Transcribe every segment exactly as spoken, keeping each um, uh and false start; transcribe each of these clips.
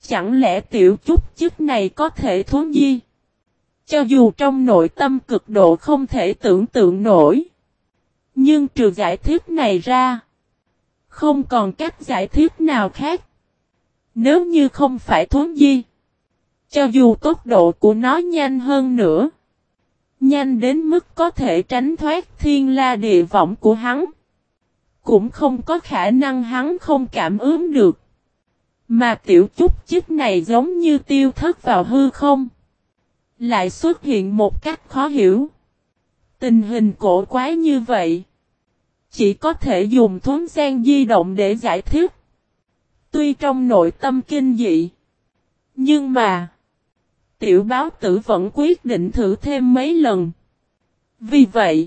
Chẳng lẽ tiểu chút chức này có thể thuấn di? Cho dù trong nội tâm cực độ không thể tưởng tượng nổi. Nhưng trừ giải thích này ra, không còn cách giải thích nào khác. Nếu như không phải thuấn di, cho dù tốc độ của nó nhanh hơn nữa, nhanh đến mức có thể tránh thoát thiên la địa võng của hắn, cũng không có khả năng hắn không cảm ứng được. Mà tiểu chút chức này giống như tiêu thất vào hư không, lại xuất hiện một cách khó hiểu. Tình hình cổ quái như vậy, chỉ có thể dùng thuấn gian di động để giải thích. Tuy trong nội tâm kinh dị, nhưng mà tiểu báo tử vẫn quyết định thử thêm mấy lần. Vì vậy,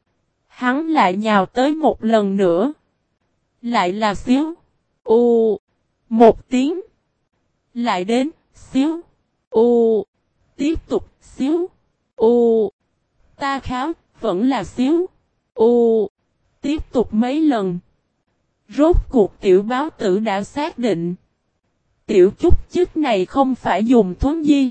hắn lại nhào tới một lần nữa. Lại là xíu, u, một tiếng. Lại đến, xíu, u, tiếp tục, xíu, u. Ta kháo, vẫn là xíu, u, tiếp tục mấy lần. Rốt cuộc tiểu báo tử đã xác định, tiểu chút chức này không phải dùng thuấn di,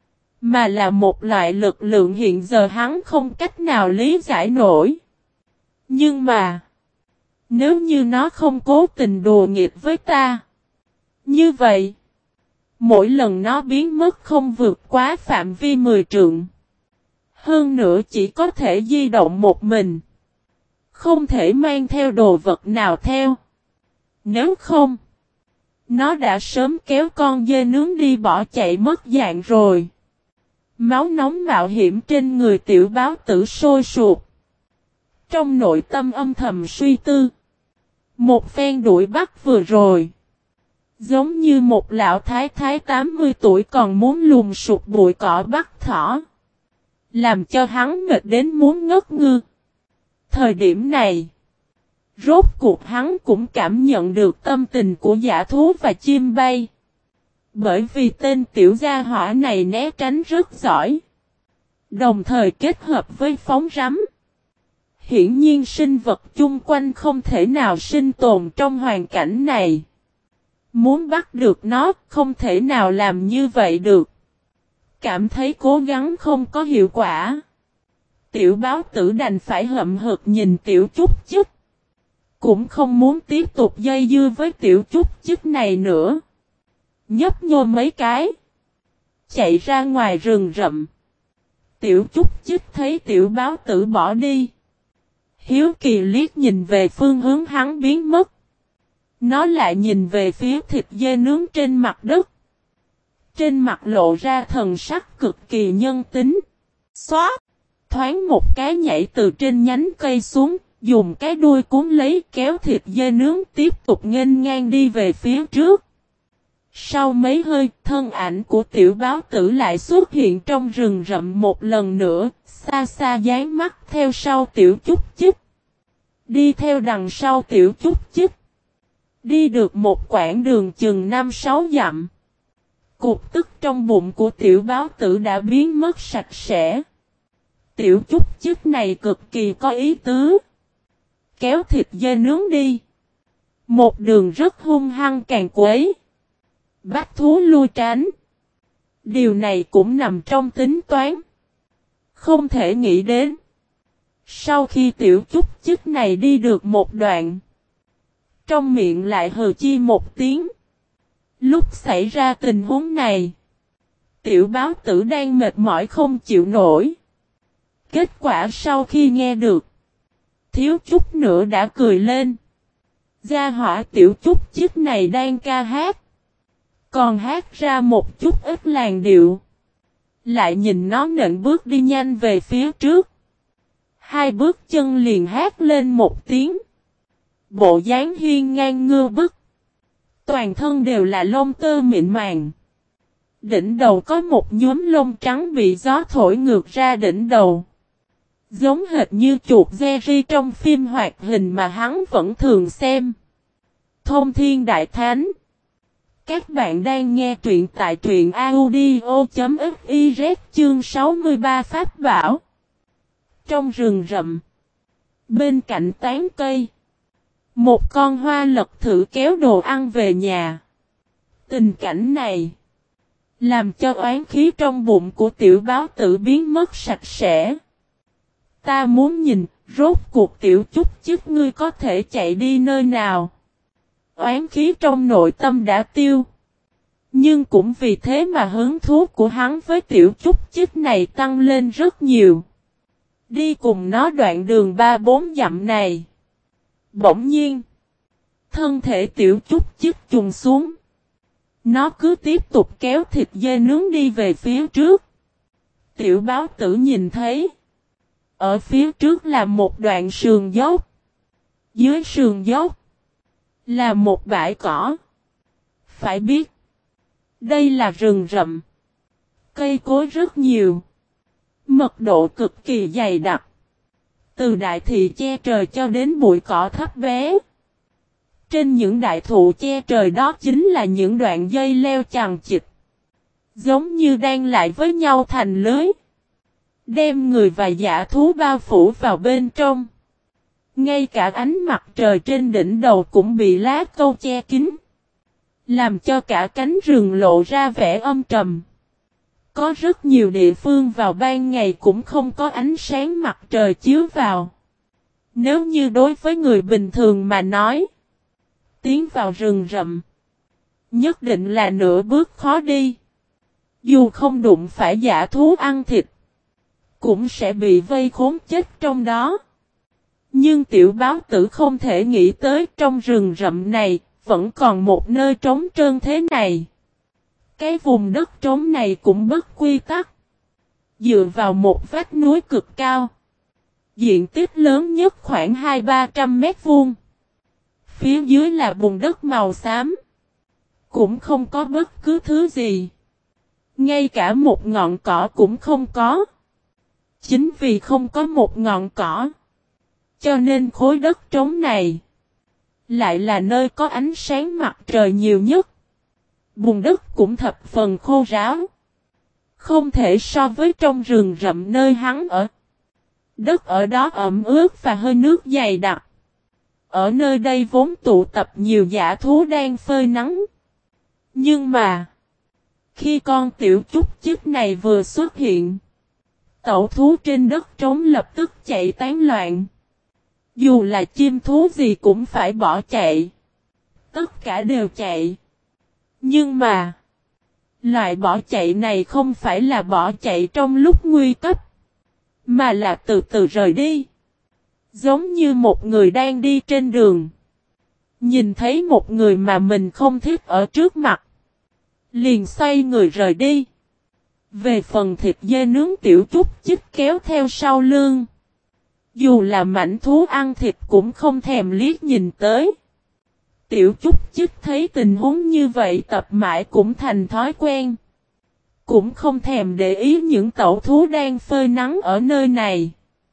mà là một loại lực lượng hiện giờ hắn không cách nào lý giải nổi. Nhưng mà, nếu như nó không cố tình đùa nghịch với ta, như vậy, mỗi lần nó biến mất không vượt quá phạm vi mười trượng. Hơn nữa chỉ có thể di động một mình, không thể mang theo đồ vật nào theo. Nếu không, nó đã sớm kéo con dê nướng đi bỏ chạy mất dạng rồi. Máu nóng mạo hiểm trên người tiểu báo tử sôi sụp. Trong nội tâm âm thầm suy tư, một phen đuổi bắt vừa rồi, giống như một lão thái thái tám mươi tuổi còn muốn lùm sụp bụi cỏ bắt thỏ, làm cho hắn mệt đến muốn ngất ngư. Thời điểm này, rốt cuộc hắn cũng cảm nhận được tâm tình của dã thú và chim bay. Bởi vì tên tiểu gia hỏa này né tránh rất giỏi, đồng thời kết hợp với phóng rắm. Hiển nhiên sinh vật chung quanh không thể nào sinh tồn trong hoàn cảnh này. Muốn bắt được nó không thể nào làm như vậy được. Cảm thấy cố gắng không có hiệu quả, tiểu báo tử đành phải hậm hực nhìn tiểu chút chức. Cũng không muốn tiếp tục dây dưa với tiểu chút chức này nữa. Nhấp nhô mấy cái, chạy ra ngoài rừng rậm. Tiểu chút chức thấy tiểu báo tử bỏ đi, hiếu kỳ liếc nhìn về phương hướng hắn biến mất. Nó lại nhìn về phía thịt dê nướng trên mặt đất. Trên mặt lộ ra thần sắc cực kỳ nhân tính. Xoát, thoáng một cái nhảy từ trên nhánh cây xuống, dùng cái đuôi cuốn lấy kéo thịt dê nướng tiếp tục nghênh ngang đi về phía trước. Sau mấy hơi, thân ảnh của tiểu báo tử lại xuất hiện trong rừng rậm một lần nữa, xa xa dán mắt theo sau tiểu chút chức. Đi theo đằng sau tiểu chút chức. Đi được một quãng đường chừng năm sáu dặm. Cục tức trong bụng của tiểu báo tử đã biến mất sạch sẽ. Tiểu chút chức này cực kỳ có ý tứ. Kéo thịt dê nướng đi. Một đường rất hung hăng càng quấy. Bắt thú lui tránh. Điều này cũng nằm trong tính toán. Không thể nghĩ đến. Sau khi tiểu chút chức này đi được một đoạn, trong miệng lại hừ chi một tiếng. Lúc xảy ra tình huống này, tiểu báo tử đang mệt mỏi không chịu nổi. Kết quả sau khi nghe được, thiếu chút nữa đã cười lên. Gia hỏa tiểu chút chức này đang ca hát, còn hát ra một chút ít làn điệu. Lại nhìn nó nện bước đi nhanh về phía trước. Hai bước chân liền hát lên một tiếng. Bộ dáng hiên ngang ngưa bức. Toàn thân đều là lông tơ mịn màng. Đỉnh đầu có một nhúm lông trắng bị gió thổi ngược ra đỉnh đầu. Giống hệt như chuột Jerry trong phim hoạt hình mà hắn vẫn thường xem. Thông Thiên Đại Thánh. Các bạn đang nghe truyện tại truyện audio.fiz chương sáu mươi ba Pháp Bảo. Trong rừng rậm, bên cạnh tán cây, một con hoa lật thử kéo đồ ăn về nhà. Tình cảnh này làm cho oán khí trong bụng của tiểu báo tử biến mất sạch sẽ. Ta muốn nhìn, rốt cuộc tiểu chút chức ngươi có thể chạy đi nơi nào. Oán khí trong nội tâm đã tiêu. Nhưng cũng vì thế mà hứng thú của hắn với tiểu chút chức này tăng lên rất nhiều. Đi cùng nó đoạn đường ba bốn dặm này. Bỗng nhiên, thân thể tiểu chút chức trùng xuống. Nó cứ tiếp tục kéo thịt dê nướng đi về phía trước. Tiểu báo tử nhìn thấy. Ở phía trước là một đoạn sườn dốc. Dưới sườn dốc là một bãi cỏ. Phải biết, đây là rừng rậm. Cây cối rất nhiều. Mật độ cực kỳ dày đặc. Từ đại thị che trời cho đến bụi cỏ thấp bé. Trên những đại thụ che trời đó chính là những đoạn dây leo chằng chịt. Giống như đang lại với nhau thành lưới. Đem người và dã thú bao phủ vào bên trong. Ngay cả ánh mặt trời trên đỉnh đầu cũng bị lá câu che kín. Làm cho cả cánh rừng lộ ra vẻ âm trầm. Có rất nhiều địa phương vào ban ngày cũng không có ánh sáng mặt trời chiếu vào. Nếu như đối với người bình thường mà nói, tiến vào rừng rậm, nhất định là nửa bước khó đi. Dù không đụng phải dã thú ăn thịt, cũng sẽ bị vây khốn chết trong đó. Nhưng tiểu báo tử không thể nghĩ tới trong rừng rậm này, vẫn còn một nơi trống trơn thế này. Cái vùng đất trống này cũng bất quy tắc. Dựa vào một vách núi cực cao. Diện tích lớn nhất khoảng hai ba trăm mét vuông. Phía dưới là bùn đất màu xám. Cũng không có bất cứ thứ gì. Ngay cả một ngọn cỏ cũng không có. Chính vì không có một ngọn cỏ, cho nên khối đất trống này lại là nơi có ánh sáng mặt trời nhiều nhất. Bùn đất cũng thập phần khô ráo. Không thể so với trong rừng rậm nơi hắn ở. Đất ở đó ẩm ướt và hơi nước dày đặc. Ở nơi đây vốn tụ tập nhiều dã thú đang phơi nắng. Nhưng mà, khi con tiểu chút chức này vừa xuất hiện, tẩu thú trên đất trống lập tức chạy tán loạn. Dù là chim thú gì cũng phải bỏ chạy. Tất cả đều chạy. Nhưng mà, loại bỏ chạy này không phải là bỏ chạy trong lúc nguy cấp, mà là từ từ rời đi. Giống như một người đang đi trên đường. Nhìn thấy một người mà mình không thích ở trước mặt, liền xoay người rời đi. Về phần thịt dê nướng tiểu chút chích kéo theo sau lưng. Dù là mảnh thú ăn thịt cũng không thèm liếc nhìn tới. Tiểu chút chích thấy tình huống như vậy tập mãi cũng thành thói quen. Cũng không thèm để ý những tẩu thú đang phơi nắng ở nơi này.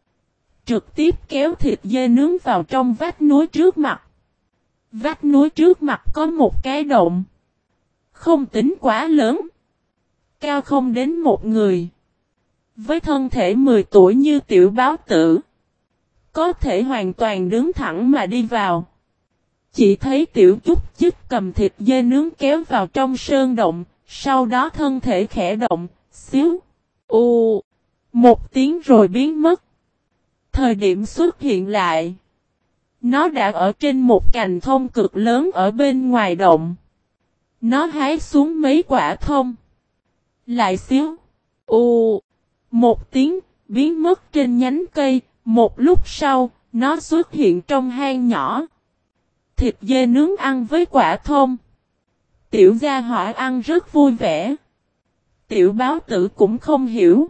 Trực tiếp kéo thịt dê nướng vào trong vách núi trước mặt. Vách núi trước mặt có một cái động. Không tính quá lớn. Cao không đến một người. Với thân thể mười tuổi như tiểu báo tử, có thể hoàn toàn đứng thẳng mà đi vào. Chỉ thấy tiểu chút chích cầm thịt dê nướng kéo vào trong sơn động, sau đó thân thể khẽ động, xíu, u, một tiếng rồi biến mất. Thời điểm xuất hiện lại, nó đã ở trên một cành thông cực lớn ở bên ngoài động. Nó hái xuống mấy quả thông, lại xíu, u, một tiếng, biến mất trên nhánh cây. Một lúc sau, nó xuất hiện trong hang nhỏ. Thịt dê nướng ăn với quả thông. Tiểu gia hỏa ăn rất vui vẻ. Tiểu báo tử cũng không hiểu.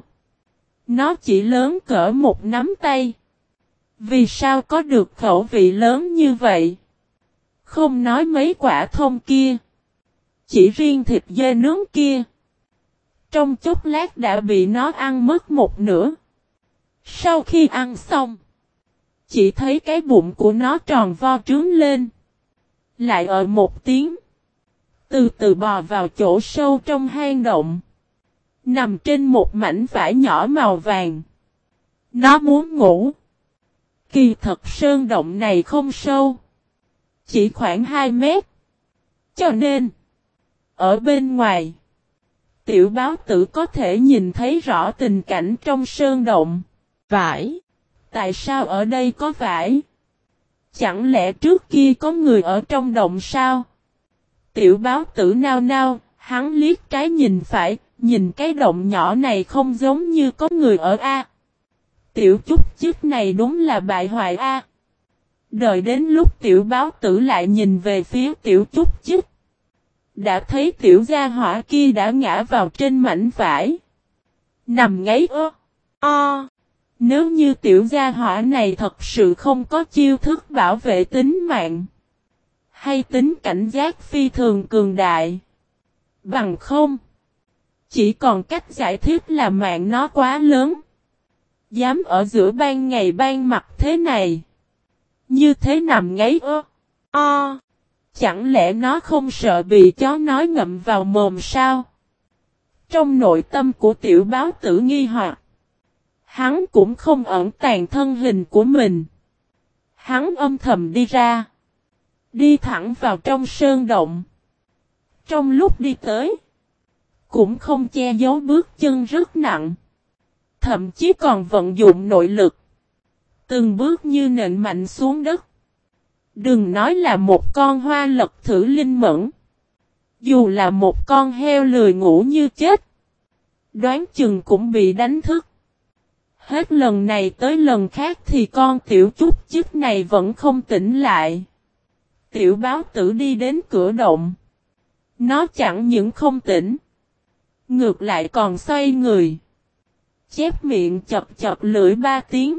Nó chỉ lớn cỡ một nắm tay. Vì sao có được khẩu vị lớn như vậy? Không nói mấy quả thông kia. Chỉ riêng thịt dê nướng kia. Trong chốc lát đã bị nó ăn mất một nửa. Sau khi ăn xong, chỉ thấy cái bụng của nó tròn vo trướng lên. Lại ở một tiếng. Từ từ bò vào chỗ sâu trong hang động. Nằm trên một mảnh vải nhỏ màu vàng. Nó muốn ngủ. Kỳ thật sơn động này không sâu. Chỉ khoảng hai mét. Cho nên, Ở bên ngoài, tiểu báo tử có thể nhìn thấy rõ tình cảnh trong sơn động. Vải? Tại sao ở đây có vải? Chẳng lẽ trước kia có người ở trong động sao? Tiểu báo tử nao nao, hắn liếc trái nhìn phải, nhìn cái động nhỏ này không giống như có người ở A. Tiểu chút chức này đúng là bại hoại A. Đợi đến lúc tiểu báo tử lại nhìn về phía tiểu chút chức. Đã thấy tiểu gia hỏa kia đã ngã vào trên mảnh vải. Nằm ngáy ơ. O. Nếu như tiểu gia hỏa này thật sự không có chiêu thức bảo vệ tính mạng. Hay tính cảnh giác phi thường cường đại. Bằng không. Chỉ còn cách giải thích là mạng nó quá lớn. Dám ở giữa ban ngày ban mặt thế này. Như thế nằm ngáy ơ. O. Chẳng lẽ nó không sợ bị chó nói ngậm vào mồm sao? Trong nội tâm của tiểu báo tử nghi hoặc. Hắn cũng không ẩn tàng thân hình của mình. Hắn âm thầm đi ra. Đi thẳng vào trong sơn động. Trong lúc đi tới. Cũng không che giấu bước chân rất nặng. Thậm chí còn vận dụng nội lực. Từng bước như nện mạnh xuống đất. Đừng nói là một con hoa lật thử linh mẫn. Dù là một con heo lười ngủ như chết. Đoán chừng cũng bị đánh thức. Hết lần này tới lần khác thì con tiểu chút chức này vẫn không tỉnh lại. Tiểu báo tử đi đến cửa động. Nó chẳng những không tỉnh. Ngược lại còn xoay người. Chép miệng chập chập lưỡi ba tiếng.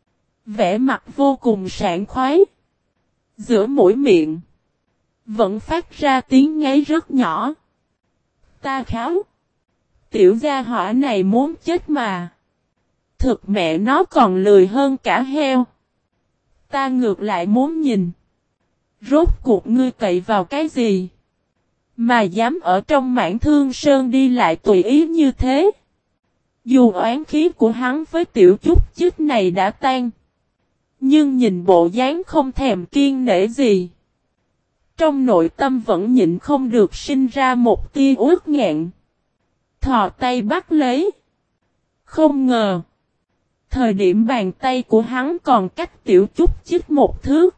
Vẻ mặt vô cùng sảng khoái. Giữa mũi miệng. Vẫn phát ra tiếng ngáy rất nhỏ. Ta kháo. Tiểu gia hỏa này muốn chết mà. Thực mẹ nó còn lười hơn cả heo. Ta ngược lại muốn nhìn. Rốt cuộc ngươi cậy vào cái gì? Mà dám ở trong mảng thương sơn đi lại tùy ý như thế. Dù oán khí của hắn với tiểu chút chức này đã tan. Nhưng nhìn bộ dáng không thèm kiên nể gì. Trong nội tâm vẫn nhịn không được sinh ra một tia uất nghẹn. Thò tay bắt lấy. Không ngờ. Thời điểm bàn tay của hắn còn cách tiểu chút chích một thước.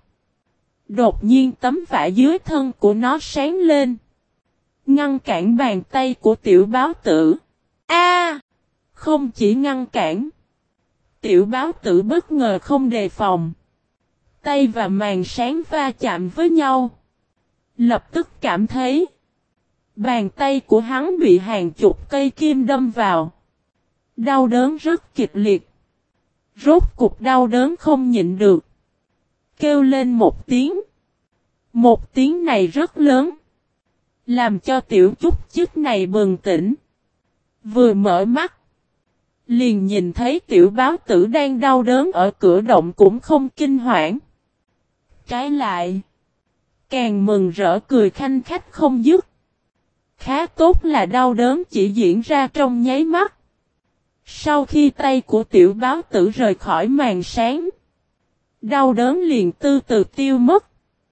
Đột nhiên tấm vải dưới thân của nó sáng lên. Ngăn cản bàn tay của tiểu báo tử. A! Không chỉ ngăn cản. Tiểu báo tử bất ngờ không đề phòng. Tay và màn sáng va chạm với nhau. Lập tức cảm thấy. Bàn tay của hắn bị hàng chục cây kim đâm vào. Đau đớn rất kịch liệt. Rốt cục đau đớn không nhịn được. Kêu lên một tiếng. Một tiếng này rất lớn. Làm cho tiểu chút chức này bừng tỉnh. Vừa mở mắt. Liền nhìn thấy tiểu báo tử đang đau đớn ở cửa động cũng không kinh hoảng. Trái lại. Càng mừng rỡ cười khanh khách không dứt. Khá tốt là đau đớn chỉ diễn ra trong nháy mắt. Sau khi tay của tiểu báo tử rời khỏi màn sáng. Đau đớn liền từ từ tiêu mất.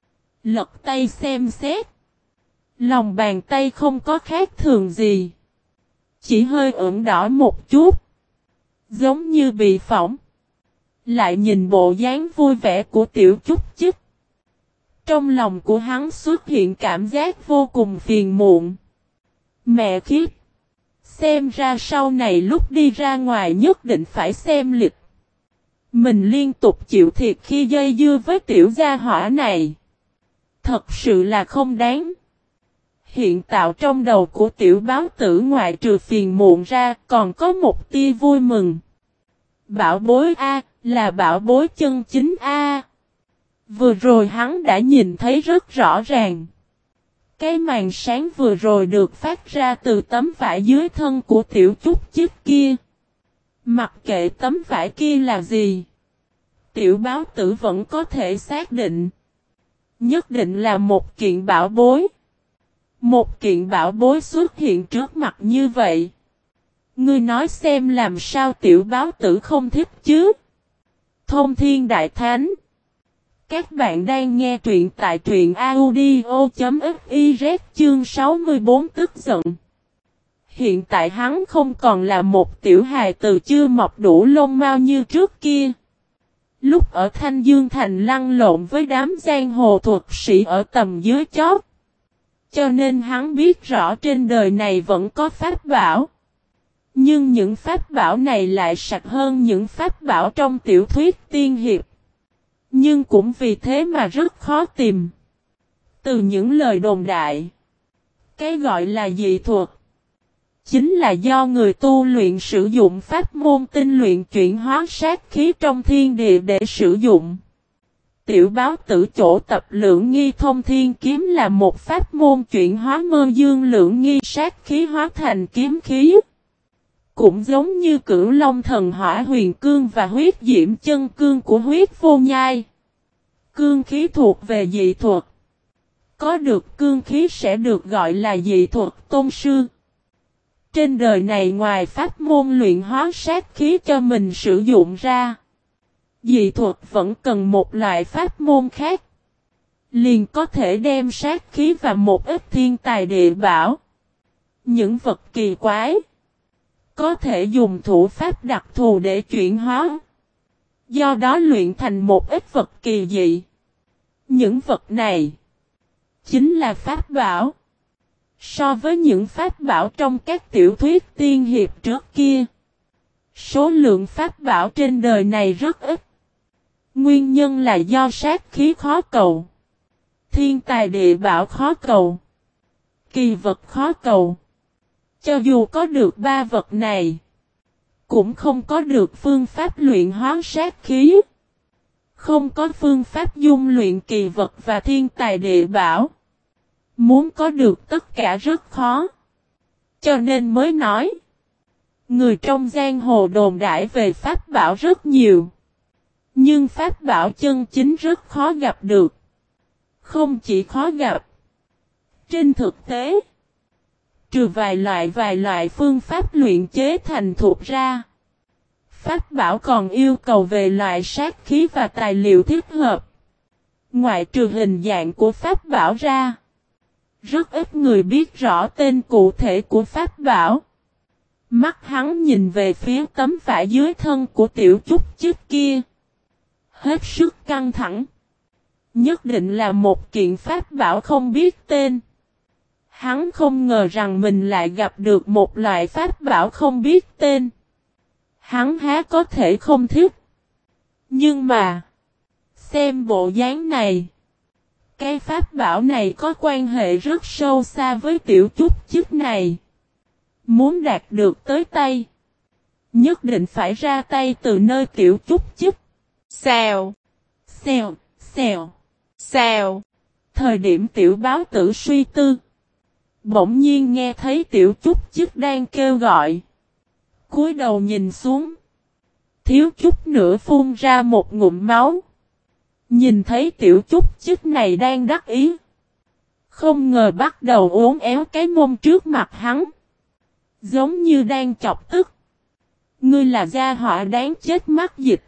Lật tay xem xét. Lòng bàn tay không có khác thường gì. Chỉ hơi ửng đỏ một chút. Giống như bị phỏng. Lại nhìn bộ dáng vui vẻ của tiểu chút chức. Trong lòng của hắn xuất hiện cảm giác vô cùng phiền muộn. Mẹ kiếp. Xem ra sau này lúc đi ra ngoài nhất định phải xem lịch. Mình liên tục chịu thiệt khi dây dưa với tiểu gia hỏa này. Thật sự là không đáng. Hiện tạo trong đầu của tiểu báo tử ngoại trừ phiền muộn ra còn có một tia vui mừng. Bảo bối A là bảo bối chân chính A. Vừa rồi hắn đã nhìn thấy rất rõ ràng. Cái màn sáng vừa rồi được phát ra từ tấm vải dưới thân của tiểu chút chức kia. Mặc kệ tấm vải kia là gì. Tiểu báo tử vẫn có thể xác định. Nhất định là một kiện bảo bối. Một kiện bảo bối xuất hiện trước mặt như vậy. Ngươi nói xem làm sao tiểu báo tử không thích chứ. Thông thiên đại thánh. Các bạn đang nghe truyện tại truyện audio.fiz chương sáu mươi bốn tức giận. Hiện tại hắn không còn là một tiểu hài từ chưa mọc đủ lông mao như trước kia. Lúc ở Thanh Dương Thành lăn lộn với đám giang hồ thuật sĩ ở tầm dưới chót. Cho nên hắn biết rõ trên đời này vẫn có pháp bảo. Nhưng những pháp bảo này lại sạch hơn những pháp bảo trong tiểu thuyết tiên hiệp. Nhưng cũng vì thế mà rất khó tìm. Từ những lời đồn đại, cái gọi là dị thuật, chính là do người tu luyện sử dụng pháp môn tinh luyện chuyển hóa sát khí trong thiên địa để sử dụng. Tiểu báo tử chỗ tập lưỡng nghi thông thiên kiếm là một pháp môn chuyển hóa mơ dương lưỡng nghi sát khí hóa thành kiếm khí. Cũng giống như Cửu Long thần hỏa huyền cương và huyết diễm chân cương của huyết vô nhai. Cương khí thuộc về dị thuật. Có được cương khí sẽ được gọi là dị thuật tôn sư. Trên đời này ngoài pháp môn luyện hóa sát khí cho mình sử dụng ra, dị thuật vẫn cần một loại pháp môn khác. Liền có thể đem sát khí và một ít thiên tài địa bảo. Những vật kỳ quái có thể dùng thủ pháp đặc thù để chuyển hóa. Do đó luyện thành một ít vật kỳ dị. Những vật này chính là pháp bảo. So với những pháp bảo trong các tiểu thuyết tiên hiệp trước kia, số lượng pháp bảo trên đời này rất ít. Nguyên nhân là do sát khí khó cầu, thiên tài địa bảo khó cầu, kỳ vật khó cầu. Cho dù có được ba vật này, cũng không có được phương pháp luyện hóa sát khí. Không có phương pháp dung luyện kỳ vật và thiên tài địa bảo. Muốn có được tất cả rất khó. Cho nên mới nói, người trong giang hồ đồn đại về pháp bảo rất nhiều. Nhưng pháp bảo chân chính rất khó gặp được. Không chỉ khó gặp. Trên thực tế, trừ vài loại vài loại phương pháp luyện chế thành thục ra, pháp bảo còn yêu cầu về loại sát khí và tài liệu thích hợp. Ngoại trừ hình dạng của pháp bảo ra, rất ít người biết rõ tên cụ thể của pháp bảo. Mắt hắn nhìn về phía tấm vải dưới thân của tiểu Chúc Chích kia. Hết sức căng thẳng. Nhất định là một kiện pháp bảo không biết tên. Hắn không ngờ rằng mình lại gặp được một loại pháp bảo không biết tên. Hắn há có thể không thích. Nhưng mà, xem bộ dáng này, cái pháp bảo này có quan hệ rất sâu xa với tiểu Chúc Chích này. Muốn đạt được tới tay, nhất định phải ra tay từ nơi tiểu Chúc Chích. Xèo, xèo, xèo, xèo. Thời điểm tiểu báo tử suy tư, bỗng nhiên nghe thấy tiểu Chúc Chích đang kêu gọi. Cúi đầu nhìn xuống, thiếu chút nữa phun ra một ngụm máu. Nhìn thấy tiểu Chúc Chích này đang đắc ý, không ngờ bắt đầu uốn éo cái mông trước mặt hắn, giống như đang chọc tức. Ngươi là gia họa đáng chết mắc dịch.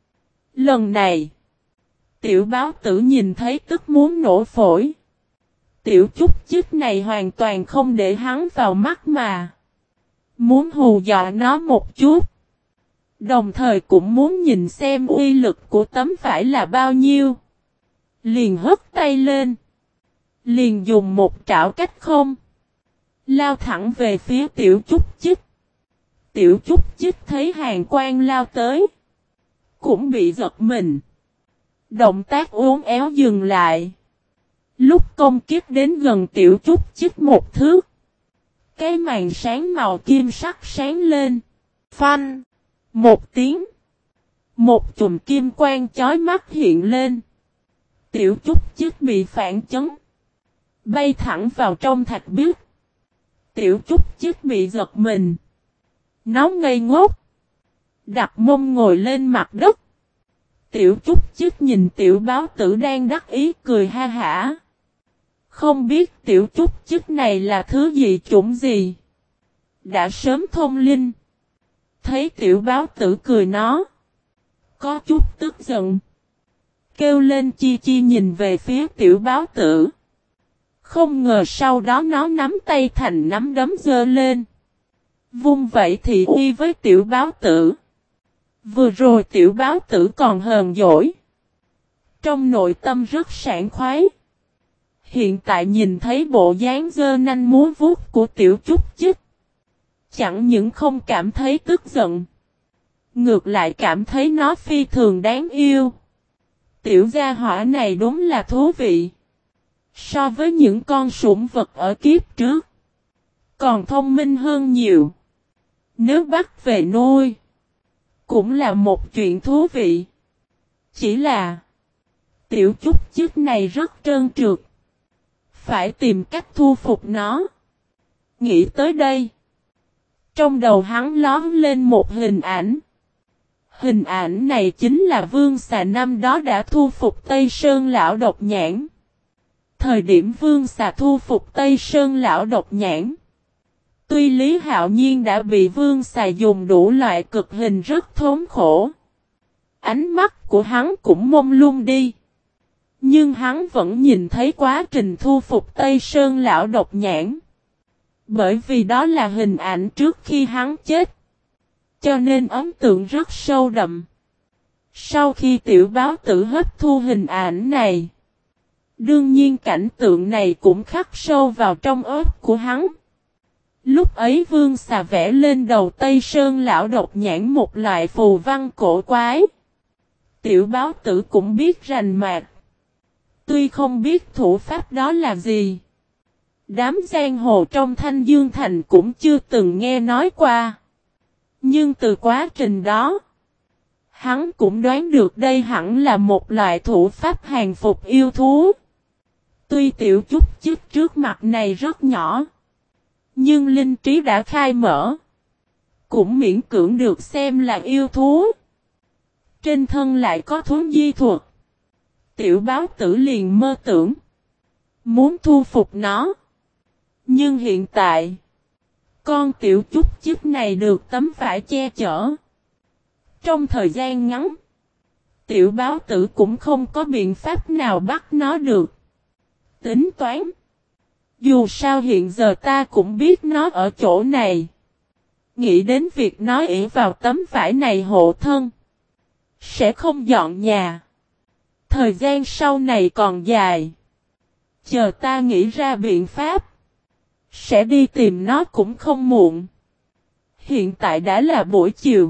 Lần này, tiểu báo tử nhìn thấy tức muốn nổ phổi. Tiểu Chúc Chích này hoàn toàn không để hắn vào mắt mà. Muốn hù dọa nó một chút. Đồng thời cũng muốn nhìn xem uy lực của tấm vải là bao nhiêu. Liền hất tay lên. Liền dùng một trảo cách không. Lao thẳng về phía tiểu Chúc Chích. Tiểu Chúc Chích thấy hàng quan lao tới. Cũng bị giật mình. Động tác uốn éo dừng lại. Lúc công kích đến gần tiểu Chúc Chích một thước. Cái màn sáng màu kim sắc sáng lên. Phanh. Một tiếng. Một chùm kim quang chói mắt hiện lên. Tiểu Chúc Chích bị phản chấn. Bay thẳng vào trong thạch biếc. Tiểu Chúc Chích bị giật mình. Nó ngây ngốc. Đặt mông ngồi lên mặt đất. Tiểu Chúc Chích nhìn tiểu báo tử đang đắc ý cười ha hả. Không biết tiểu Chúc Chích này là thứ gì chủng gì. Đã sớm thông linh. Thấy tiểu báo tử cười nó. Có chút tức giận. Kêu lên chi chi nhìn về phía tiểu báo tử. Không ngờ sau đó nó nắm tay thành nắm đấm giơ lên. Vung vậy thì uy với tiểu báo tử. Vừa rồi tiểu báo tử còn hờn dỗi. Trong nội tâm rất sảng khoái. Hiện tại nhìn thấy bộ dáng giơ nanh múa vuốt của tiểu Chúc Chích. Chẳng những không cảm thấy tức giận. Ngược lại cảm thấy nó phi thường đáng yêu. Tiểu gia hỏa này đúng là thú vị. So với những con sủng vật ở kiếp trước. Còn thông minh hơn nhiều. Nếu bắt về nuôi. Cũng là một chuyện thú vị. Chỉ là. Tiểu Chúc Chích này rất trơn trượt. Phải tìm cách thu phục nó. Nghĩ tới đây. Trong đầu hắn lóe lên một hình ảnh. Hình ảnh này chính là Vương Xà năm đó đã thu phục Tây Sơn lão độc nhãn. Thời điểm Vương Xà thu phục Tây Sơn lão độc nhãn. Tuy Lý Hạo Nhiên đã bị Vương Xà dùng đủ loại cực hình rất thốn khổ. Ánh mắt của hắn cũng mông lung đi. Nhưng hắn vẫn nhìn thấy quá trình thu phục Tây Sơn lão độc nhãn. Bởi vì đó là hình ảnh trước khi hắn chết. Cho nên ấn tượng rất sâu đậm. Sau khi tiểu báo tử hấp thu hình ảnh này. Đương nhiên cảnh tượng này cũng khắc sâu vào trong óc của hắn. Lúc ấy Vương Xà vẽ lên đầu Tây Sơn lão độc nhãn một loại phù văn cổ quái. Tiểu báo tử cũng biết rành mạch. Tuy không biết thủ pháp đó là gì. Đám giang hồ trong Thanh Dương Thành cũng chưa từng nghe nói qua. Nhưng từ quá trình đó, hắn cũng đoán được đây hẳn là một loại thủ pháp hàng phục yêu thú. Tuy tiểu Chúc Chích trước mặt này rất nhỏ, nhưng linh trí đã khai mở. Cũng miễn cưỡng được xem là yêu thú. Trên thân lại có thú di thuật. Tiểu báo tử liền mơ tưởng. Muốn thu phục nó. Nhưng hiện tại. Con tiểu Chúc Chích này được tấm vải che chở. Trong thời gian ngắn. Tiểu báo tử cũng không có biện pháp nào bắt nó được. Tính toán. Dù sao hiện giờ ta cũng biết nó ở chỗ này. Nghĩ đến việc nó ỷ vào tấm vải này hộ thân. Sẽ không dọn nhà. Thời gian sau này còn dài. Chờ ta nghĩ ra biện pháp. Sẽ đi tìm nó cũng không muộn. Hiện tại đã là buổi chiều.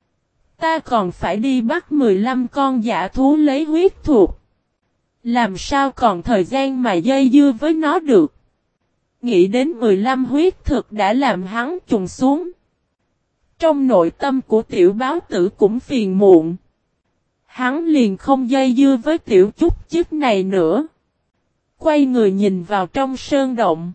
Ta còn phải đi bắt mười lăm con dã thú lấy huyết thuộc. Làm sao còn thời gian mà dây dưa với nó được. Nghĩ đến mười lăm huyết thực đã làm hắn trùng xuống. Trong nội tâm của tiểu báo tử cũng phiền muộn. Hắn liền không dây dưa với tiểu Chúc Chích này nữa. Quay người nhìn vào trong sơn động.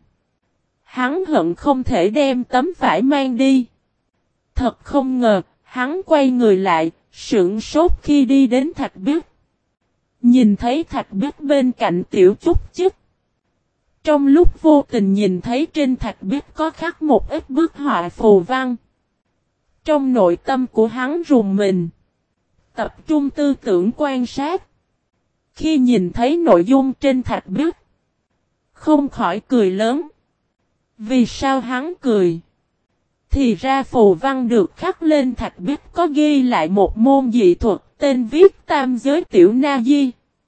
Hắn hận không thể đem tấm vải mang đi. Thật không ngờ, hắn quay người lại, sững sốt khi đi đến Thạch Bích. Nhìn thấy Thạch Bích bên cạnh tiểu Chúc Chích. Trong lúc vô tình nhìn thấy trên Thạch Bích có khắc một ít bức họa phù văn. Trong nội tâm của hắn rùng mình. Tập trung tư tưởng quan sát. Khi nhìn thấy nội dung trên Thạch Bích. Không khỏi cười lớn. Vì sao hắn cười? Thì ra phù văn được khắc lên Thạch Bích có ghi lại một môn dị thuật tên viết tam giới tiểu na di.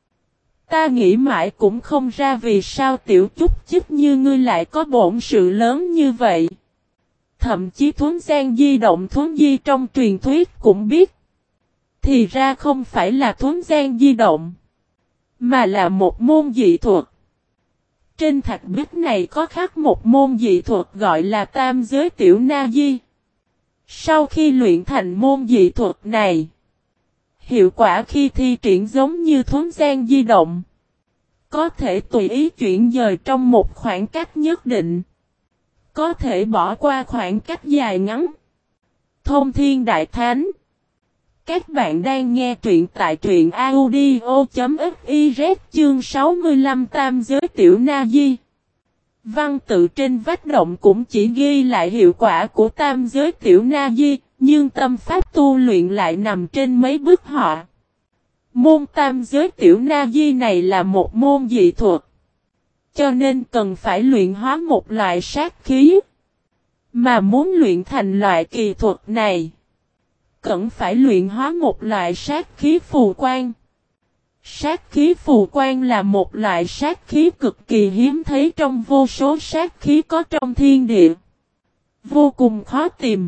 Ta nghĩ mãi cũng không ra vì sao tiểu Chúc Chích như ngươi lại có bổn sự lớn như vậy. Thậm chí thuấn gian di động thuấn di trong truyền thuyết cũng biết. Thì ra không phải là thuấn gian di động. Mà là một môn dị thuật. Trên Thạch Bích này có khắc một môn dị thuật gọi là tam giới tiểu na di. Sau khi luyện thành môn dị thuật này. Hiệu quả khi thi triển giống như thuấn gian di động. Có thể tùy ý chuyển dời trong một khoảng cách nhất định. Có thể bỏ qua khoảng cách dài ngắn. Thông thiên đại thánh. Các bạn đang nghe truyện tại truyện audio.fiz chương sáu mươi lăm tam giới tiểu na di. Văn tự trên vách động cũng chỉ ghi lại hiệu quả của tam giới tiểu na di, nhưng tâm pháp tu luyện lại nằm trên mấy bức họa. Môn tam giới tiểu na di này là một môn dị thuật. Cho nên cần phải luyện hóa một loại sát khí. Mà muốn luyện thành loại kỳ thuật này, cần phải luyện hóa một loại sát khí phù quan. Sát khí phù quan là một loại sát khí cực kỳ hiếm thấy trong vô số sát khí có trong thiên địa. Vô cùng khó tìm.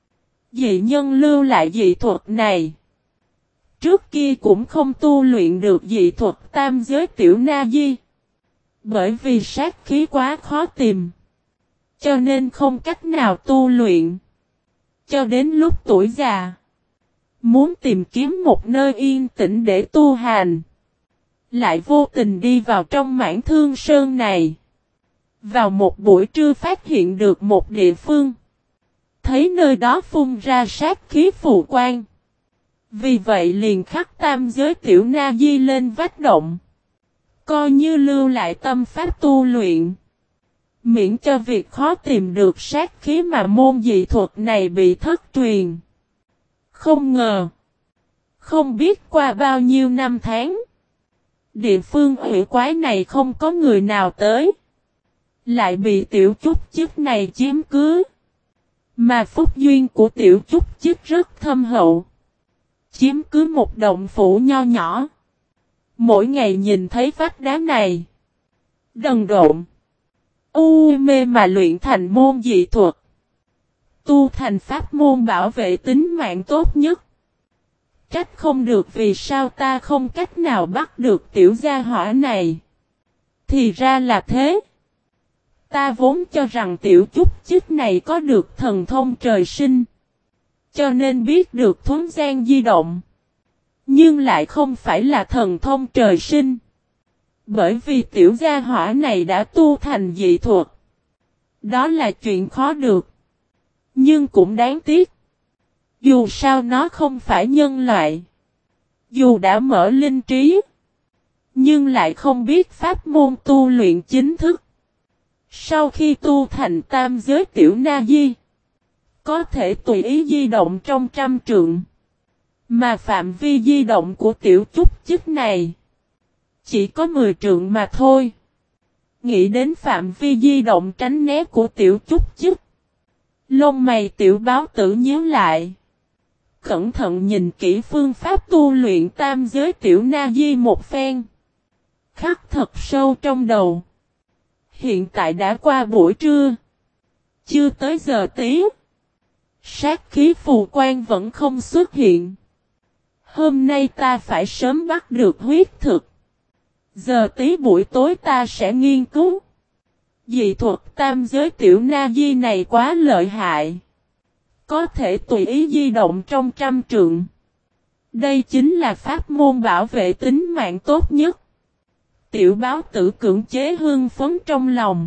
Dị nhân lưu lại dị thuật này. Trước kia cũng không tu luyện được dị thuật tam giới tiểu na di. Bởi vì sát khí quá khó tìm. Cho nên không cách nào tu luyện. Cho đến lúc tuổi già. Muốn tìm kiếm một nơi yên tĩnh để tu hành. Lại vô tình đi vào trong mãn thương sơn này. Vào một buổi trưa phát hiện được một địa phương. Thấy nơi đó phun ra sát khí phù quan. Vì vậy liền khắc tam giới tiểu na di lên vách động. Coi như lưu lại tâm pháp tu luyện. Miễn cho việc khó tìm được sát khí mà môn dị thuật này bị thất truyền. Không ngờ. Không biết qua bao nhiêu năm tháng. Địa phương hủy quái này không có người nào tới. Lại bị tiểu trúc chức này chiếm cứ. Mà phúc duyên của tiểu trúc chức rất thâm hậu. Chiếm cứ một động phủ nho nhỏ. Mỗi ngày nhìn thấy vách đá này. Đần độn. U mê mà luyện thành môn dị thuật. Tu thành pháp môn bảo vệ tính mạng tốt nhất. Trách không được vì sao ta không cách nào bắt được tiểu gia hỏa này. Thì ra là thế. Ta vốn cho rằng tiểu trúc chức này có được thần thông trời sinh. Cho nên biết được thuấn gian di động. Nhưng lại không phải là thần thông trời sinh. Bởi vì tiểu gia hỏa này đã tu thành dị thuật. Đó là chuyện khó được. Nhưng cũng đáng tiếc. Dù sao nó không phải nhân loại. Dù đã mở linh trí. Nhưng lại không biết pháp môn tu luyện chính thức. Sau khi tu thành tam giới tiểu na di. Có thể tùy ý di động trong trăm trượng. Mà phạm vi di động của tiểu trúc chức này. Chỉ có mười trượng mà thôi. Nghĩ đến phạm vi di động tránh né của tiểu trúc chức. Lông mày tiểu báo tử nhíu lại. Cẩn thận nhìn kỹ phương pháp tu luyện tam giới tiểu na di một phen. Khắc thật sâu trong đầu. Hiện tại đã qua buổi trưa. Chưa tới giờ tí. Sát khí phù quan vẫn không xuất hiện. Hôm nay ta phải sớm bắt được huyết thực. Giờ tí buổi tối ta sẽ nghiên cứu. Dị thuật tam giới tiểu na di này quá lợi hại. Có thể tùy ý di động trong trăm trượng. Đây chính là pháp môn bảo vệ tính mạng tốt nhất. Tiểu báo tử cưỡng chế hưng phấn trong lòng.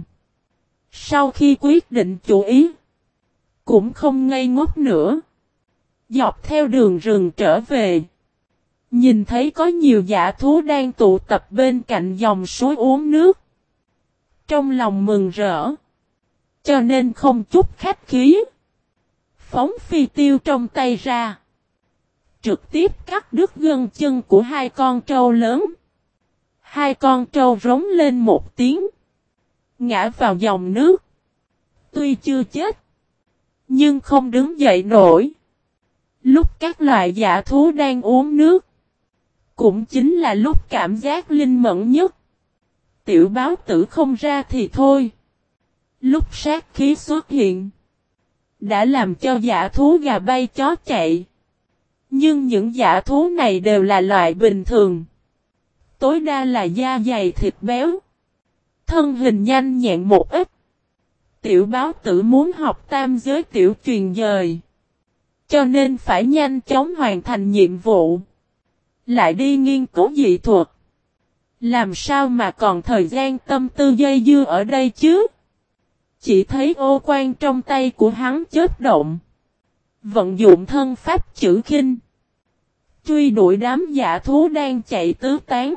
Sau khi quyết định chủ ý. Cũng không ngây ngốc nữa. Dọc theo đường rừng trở về. Nhìn thấy có nhiều dã thú đang tụ tập bên cạnh dòng suối uống nước. Trong lòng mừng rỡ. Cho nên không chút khách khí. Phóng phi tiêu trong tay ra. Trực tiếp cắt đứt gân chân của hai con trâu lớn. Hai con trâu rống lên một tiếng. Ngã vào dòng nước. Tuy chưa chết. Nhưng không đứng dậy nổi. Lúc các loại dã thú đang uống nước. Cũng chính là lúc cảm giác linh mẫn nhất. Tiểu báo tử không ra thì thôi. Lúc sát khí xuất hiện. Đã làm cho dã thú gà bay chó chạy. Nhưng những dã thú này đều là loại bình thường. Tối đa là da dày thịt béo. Thân hình nhanh nhẹn một ít. Tiểu báo tử muốn học tam giới tiểu truyền dời. Cho nên phải nhanh chóng hoàn thành nhiệm vụ. Lại đi nghiên cứu dị thuật. Làm sao mà còn thời gian tâm tư dây dưa ở đây chứ? Chỉ thấy ô quan trong tay của hắn chớp động. Vận dụng thân pháp chữ khinh. Truy đuổi đám dã thú đang chạy tứ tán.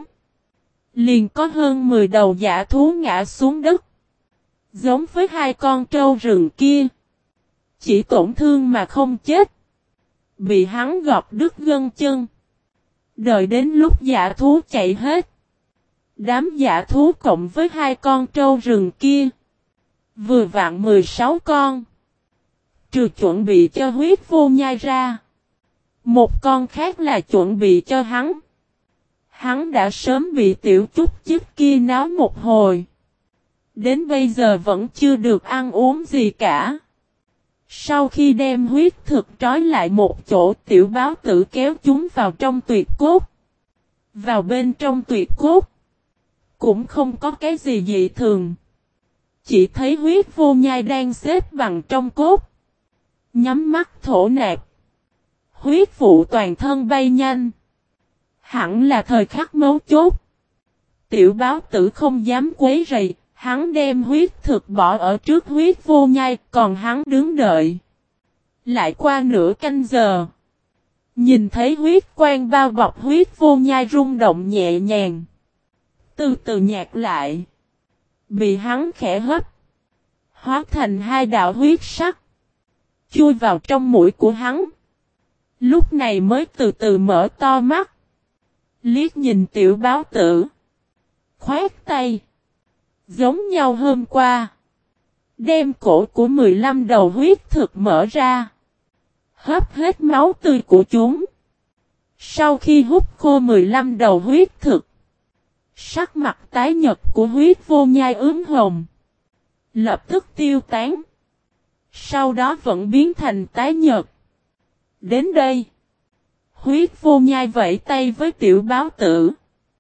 Liền có hơn mười đầu dã thú ngã xuống đất. Giống với hai con trâu rừng kia. Chỉ tổn thương mà không chết. Bị hắn gọt đứt gân chân. Đợi đến lúc dã thú chạy hết. Đám dã thú cộng với hai con trâu rừng kia. Vừa vặn mười sáu con. Trừ chuẩn bị cho huyết vô nhai ra. Một con khác là chuẩn bị cho hắn. Hắn đã sớm bị tiểu chút chích kia náo một hồi. Đến bây giờ vẫn chưa được ăn uống gì cả. Sau khi đem huyết thực trói lại một chỗ, tiểu báo tử kéo chúng vào trong tuyệt cốt. Vào bên trong tuyệt cốt. Cũng không có cái gì dị thường. Chỉ thấy huyết vô nhai đang xếp bằng trong cốt. Nhắm mắt thổ nạp. Huyết vụ toàn thân bay nhanh. Hẳn là thời khắc mấu chốt. Tiểu báo tử không dám quấy rầy. Hắn đem huyết thực bỏ ở trước huyết vô nhai, còn hắn đứng đợi. Lại qua nửa canh giờ. Nhìn thấy huyết quang bao bọc huyết vô nhai rung động nhẹ nhàng. Từ từ nhạt lại. Bị hắn khẽ hấp. Hóa thành hai đạo huyết sắc. Chui vào trong mũi của hắn. Lúc này mới từ từ mở to mắt. Liếc nhìn tiểu báo tử. Khoát tay. Giống nhau hôm qua. Đem cổ của mười lăm đầu huyết thực mở ra. Hấp hết máu tươi của chúng. Sau khi hút khô mười lăm đầu huyết thực. Sắc mặt tái nhật của huyết vô nhai ướm hồng. Lập tức tiêu tán. Sau đó vẫn biến thành tái nhật. Đến đây. Huyết vô nhai vẫy tay với tiểu báo tử.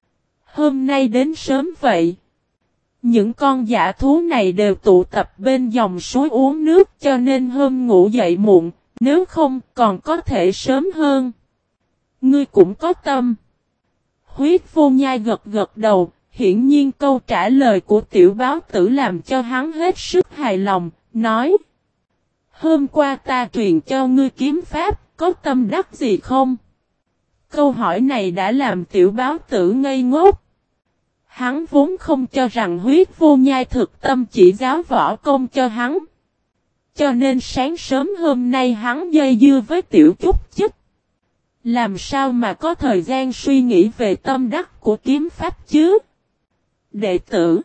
Hôm nay đến sớm vậy. Những con dã thú này đều tụ tập bên dòng suối uống nước cho nên hôm ngủ dậy muộn, nếu không còn có thể sớm hơn. Ngươi cũng có tâm. Huyết vô nhai gật gật đầu, hiển nhiên câu trả lời của tiểu báo tử làm cho hắn hết sức hài lòng, nói. Hôm qua ta truyền cho ngươi kiếm pháp, có tâm đắc gì không? Câu hỏi này đã làm tiểu báo tử ngây ngốc. Hắn vốn không cho rằng huyết vô nhai thực tâm chỉ giáo võ công cho hắn. Cho nên sáng sớm hôm nay hắn dây dưa với tiểu chút chích. Làm sao mà có thời gian suy nghĩ về tâm đắc của kiếm pháp chứ? Đệ tử.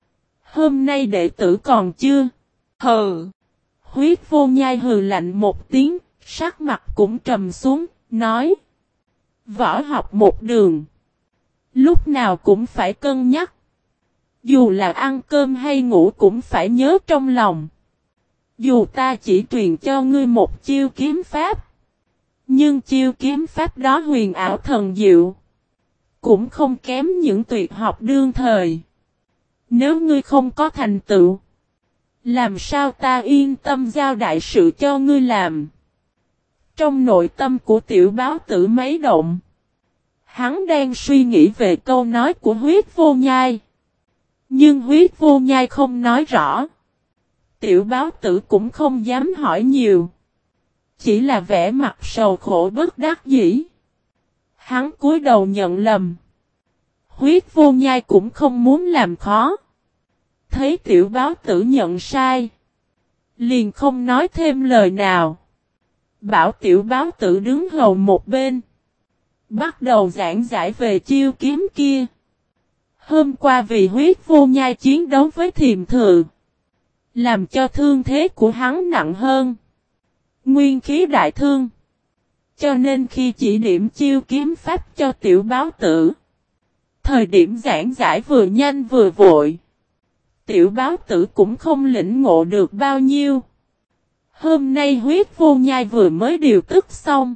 Hôm nay đệ tử còn chưa? Hừ. Huyết vô nhai hừ lạnh một tiếng, sắc mặt cũng trầm xuống, nói. Võ học một đường. Lúc nào cũng phải cân nhắc. Dù là ăn cơm hay ngủ cũng phải nhớ trong lòng. Dù ta chỉ truyền cho ngươi một chiêu kiếm pháp. Nhưng chiêu kiếm pháp đó huyền ảo thần diệu. Cũng không kém những tuyệt học đương thời. Nếu ngươi không có thành tựu. Làm sao ta yên tâm giao đại sự cho ngươi làm. Trong nội tâm của tiểu báo tử mấy động. Hắn đang suy nghĩ về câu nói của huyết vô nhai. Nhưng huyết vô nhai không nói rõ. Tiểu báo tử cũng không dám hỏi nhiều. Chỉ là vẻ mặt sầu khổ bất đắc dĩ. Hắn cúi đầu nhận lầm. Huyết vô nhai cũng không muốn làm khó. Thấy tiểu báo tử nhận sai. Liền không nói thêm lời nào. Bảo tiểu báo tử đứng hầu một bên. Bắt đầu giảng giải về chiêu kiếm kia. Hôm qua vì huyết vô nhai chiến đấu với thiềm thự. Làm cho thương thế của hắn nặng hơn. Nguyên khí đại thương. Cho nên khi chỉ điểm chiêu kiếm pháp cho tiểu báo tử. Thời điểm giảng giải vừa nhanh vừa vội. Tiểu báo tử cũng không lĩnh ngộ được bao nhiêu. Hôm nay huyết vô nhai vừa mới điều tức xong.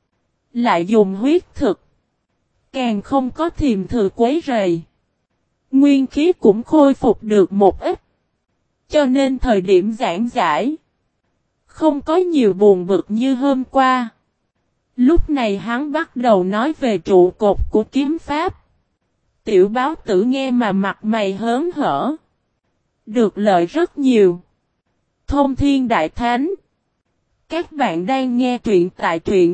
Lại dùng huyết thực. Càng không có thiềm thử quấy rầy. Nguyên khí cũng khôi phục được một ít. Cho nên thời điểm giảng giải. Không có nhiều buồn bực như hôm qua. Lúc này hắn bắt đầu nói về trụ cột của kiếm pháp. Tiểu báo tử nghe mà mặt mày hớn hở. Được lợi rất nhiều. Thông Thiên Đại Thánh. Các bạn đang nghe truyện tại truyện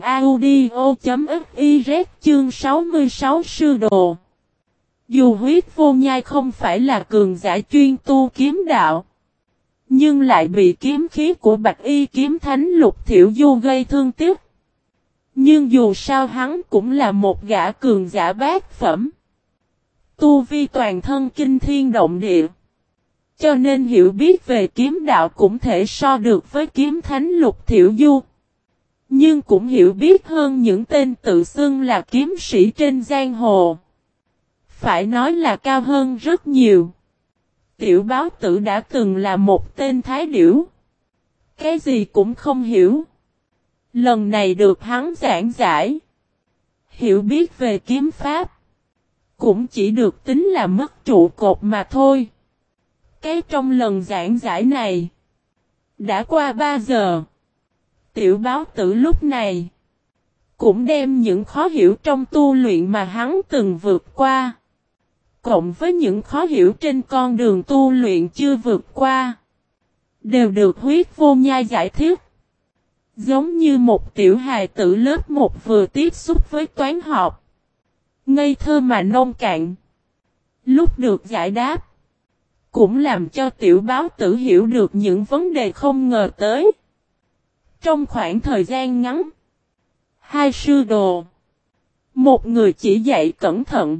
audio.fiz chương sáu mươi sáu sư đồ. Dù huyết vô nhai không phải là cường giả chuyên tu kiếm đạo. Nhưng lại bị kiếm khí của bạch y kiếm thánh Lục Thiểu Du gây thương tiếc. Nhưng dù sao hắn cũng là một gã cường giả bát phẩm. Tu vi toàn thân kinh thiên động địa. Cho nên hiểu biết về kiếm đạo cũng thể so được với kiếm thánh Lục Thiểu Du. Nhưng cũng hiểu biết hơn những tên tự xưng là kiếm sĩ trên giang hồ. Phải nói là cao hơn rất nhiều. Tiểu báo tử đã từng là một tên thái điểu. Cái gì cũng không hiểu. Lần này được hắn giảng giải. Hiểu biết về kiếm pháp. Cũng chỉ được tính là mất trụ cột mà thôi. Cái trong lần giảng giải này. Đã qua ba giờ. Tiểu báo tử lúc này. Cũng đem những khó hiểu trong tu luyện mà hắn từng vượt qua. Cộng với những khó hiểu trên con đường tu luyện chưa vượt qua. Đều được Huyết Vô Nhai giải thích. Giống như một tiểu hài tử lớp một vừa tiếp xúc với toán học. Ngây thơ mà nông cạn. Lúc được giải đáp. Cũng làm cho tiểu báo tử hiểu được những vấn đề không ngờ tới. Trong khoảng thời gian ngắn. Hai sư đồ. Một người chỉ dạy cẩn thận.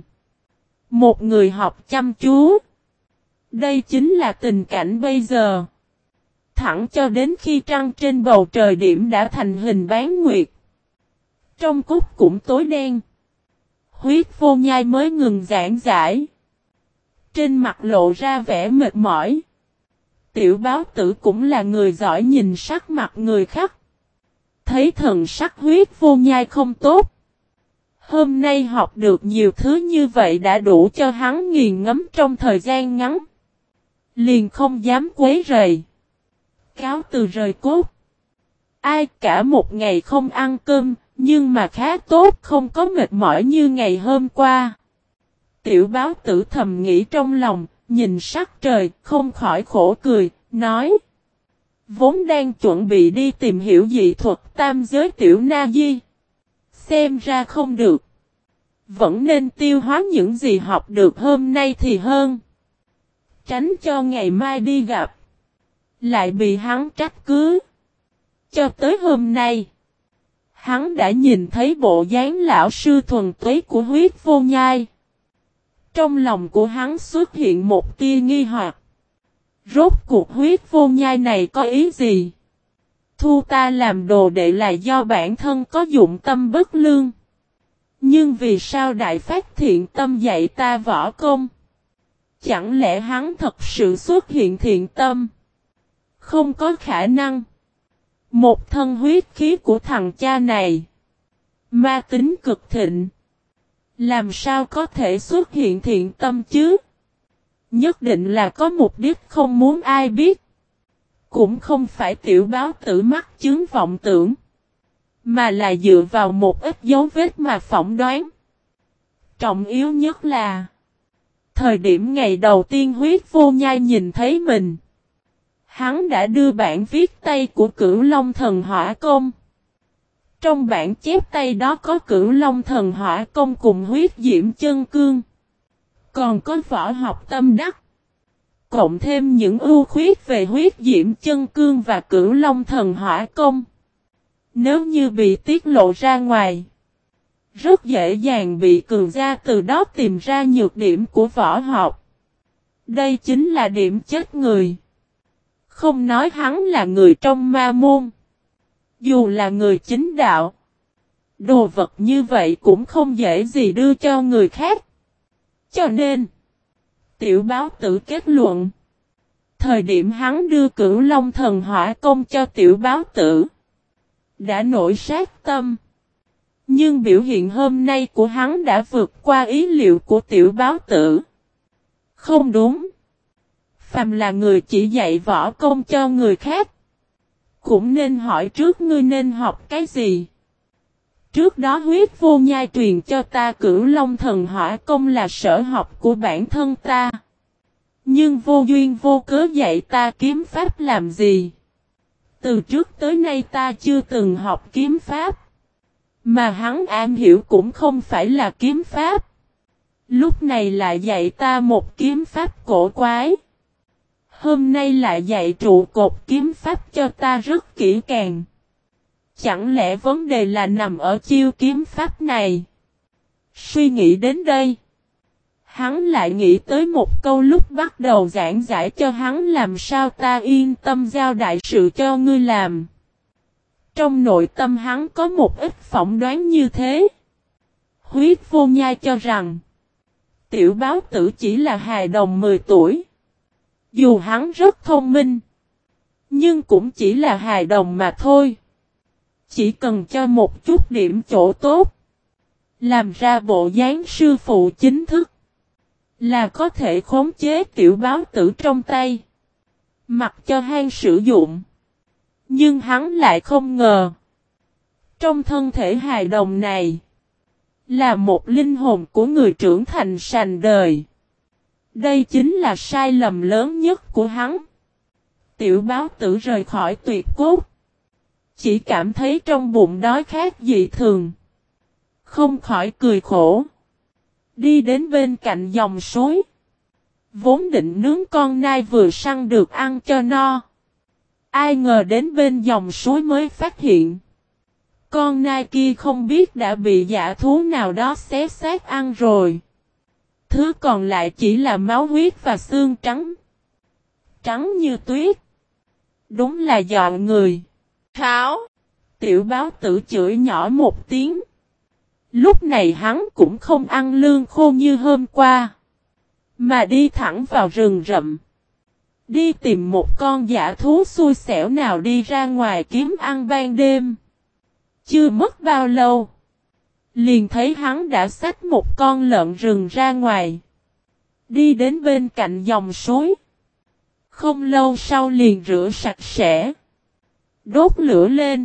Một người học chăm chú. Đây chính là tình cảnh bây giờ. Thẳng cho đến khi trăng trên bầu trời điểm đã thành hình bán nguyệt. Trong cúc cũng tối đen. Huyết Vô Nhai mới ngừng giảng giải. Trên mặt lộ ra vẻ mệt mỏi. Tiểu báo tử cũng là người giỏi nhìn sắc mặt người khác. Thấy thần sắc Huyết Vô Nhai không tốt. Hôm nay học được nhiều thứ như vậy đã đủ cho hắn nghiền ngẫm trong thời gian ngắn. Liền không dám quấy rầy. Cáo từ rời cốt. Ai cả một ngày không ăn cơm, nhưng mà khá tốt không có mệt mỏi như ngày hôm qua. Tiểu báo tử thầm nghĩ trong lòng, nhìn sắc trời, không khỏi khổ cười, nói. Vốn đang chuẩn bị đi tìm hiểu dị thuật tam giới tiểu na di. Xem ra không được. Vẫn nên tiêu hóa những gì học được hôm nay thì hơn. Tránh cho ngày mai đi gặp. Lại bị hắn trách cứ. Cho tới hôm nay. Hắn đã nhìn thấy bộ dáng lão sư thuần túy của Huyết Vô Nhai. Trong lòng của hắn xuất hiện một tia nghi hoặc. Rốt cuộc Huyết Vô Nhai này có ý gì? Thu ta làm đồ đệ là do bản thân có dụng tâm bất lương. Nhưng vì sao Đại Phát thiện tâm dạy ta võ công? Chẳng lẽ hắn thật sự xuất hiện thiện tâm? Không có khả năng. Một thân huyết khí của thằng cha này. Ma tính cực thịnh. Làm sao có thể xuất hiện thiện tâm chứ? Nhất định là có mục đích không muốn ai biết. Cũng không phải tiểu báo tử mắc chứng vọng tưởng. Mà là dựa vào một ít dấu vết mà phỏng đoán. Trọng yếu nhất là. Thời điểm ngày đầu tiên Huyết Vô Nhai nhìn thấy mình. Hắn đã đưa bản viết tay của Cửu Long Thần Hỏa Công. Trong bản chép tay đó có Cửu Long Thần Hỏa Công cùng Huyết Diễm Chân Cương. Còn có võ học tâm đắc. Cộng thêm những ưu khuyết về Huyết Diễm Chân Cương và Cửu Long Thần Hỏa Công. Nếu như bị tiết lộ ra ngoài. Rất dễ dàng bị cường gia từ đó tìm ra nhược điểm của võ học. Đây chính là điểm chết người. Không nói hắn là người trong ma môn. Dù là người chính đạo. Đồ vật như vậy cũng không dễ gì đưa cho người khác. Cho nên. Tiểu báo tử kết luận. Thời điểm hắn đưa Cửu Long Thần Hỏa Công cho tiểu báo tử. Đã nổi sát tâm. Nhưng biểu hiện hôm nay của hắn đã vượt qua ý liệu của tiểu báo tử. Không đúng. Phàm là người chỉ dạy võ công cho người khác. Cũng nên hỏi trước ngươi nên học cái gì. Trước đó Huyết Vô Nhai truyền cho ta Cửu Long Thần Hỏa Công là sở học của bản thân ta. Nhưng vô duyên vô cớ dạy ta kiếm pháp làm gì. Từ trước tới nay ta chưa từng học kiếm pháp. Mà hắn am hiểu cũng không phải là kiếm pháp. Lúc này lại dạy ta một kiếm pháp cổ quái. Hôm nay lại dạy trụ cột kiếm pháp cho ta rất kỹ càng. Chẳng lẽ vấn đề là nằm ở chiêu kiếm pháp này? Suy nghĩ đến đây, hắn lại nghĩ tới một câu lúc bắt đầu giảng giải cho hắn làm sao ta yên tâm giao đại sự cho ngươi làm. Trong nội tâm hắn có một ít phỏng đoán như thế. Huyết Vô Nhai cho rằng tiểu báo tử chỉ là hài đồng mười tuổi. Dù hắn rất thông minh, nhưng cũng chỉ là hài đồng mà thôi. Chỉ cần cho một chút điểm chỗ tốt, làm ra bộ dáng sư phụ chính thức, là có thể khống chế tiểu báo tử trong tay, mặc cho hắn sử dụng. Nhưng hắn lại không ngờ, trong thân thể hài đồng này, là một linh hồn của người trưởng thành sành đời. Đây chính là sai lầm lớn nhất của hắn. Tiểu báo tử rời khỏi tuyệt cốt, chỉ cảm thấy trong bụng đói khát dị thường, không khỏi cười khổ. Đi đến bên cạnh dòng suối, vốn định nướng con nai vừa săn được ăn cho no. Ai ngờ đến bên dòng suối mới phát hiện, con nai kia không biết đã bị dã thú nào đó xé xác ăn rồi. Thứ còn lại chỉ là máu huyết và xương trắng. Trắng như tuyết. Đúng là dọn người. Tháo! Tiểu báo tử chửi nhỏ một tiếng. Lúc này hắn cũng không ăn lương khô như hôm qua, mà đi thẳng vào rừng rậm. Đi tìm một con dã thú xui xẻo nào đi ra ngoài kiếm ăn ban đêm. Chưa mất bao lâu, liền thấy hắn đã xách một con lợn rừng ra ngoài, đi đến bên cạnh dòng suối. Không lâu sau liền rửa sạch sẽ, đốt lửa lên.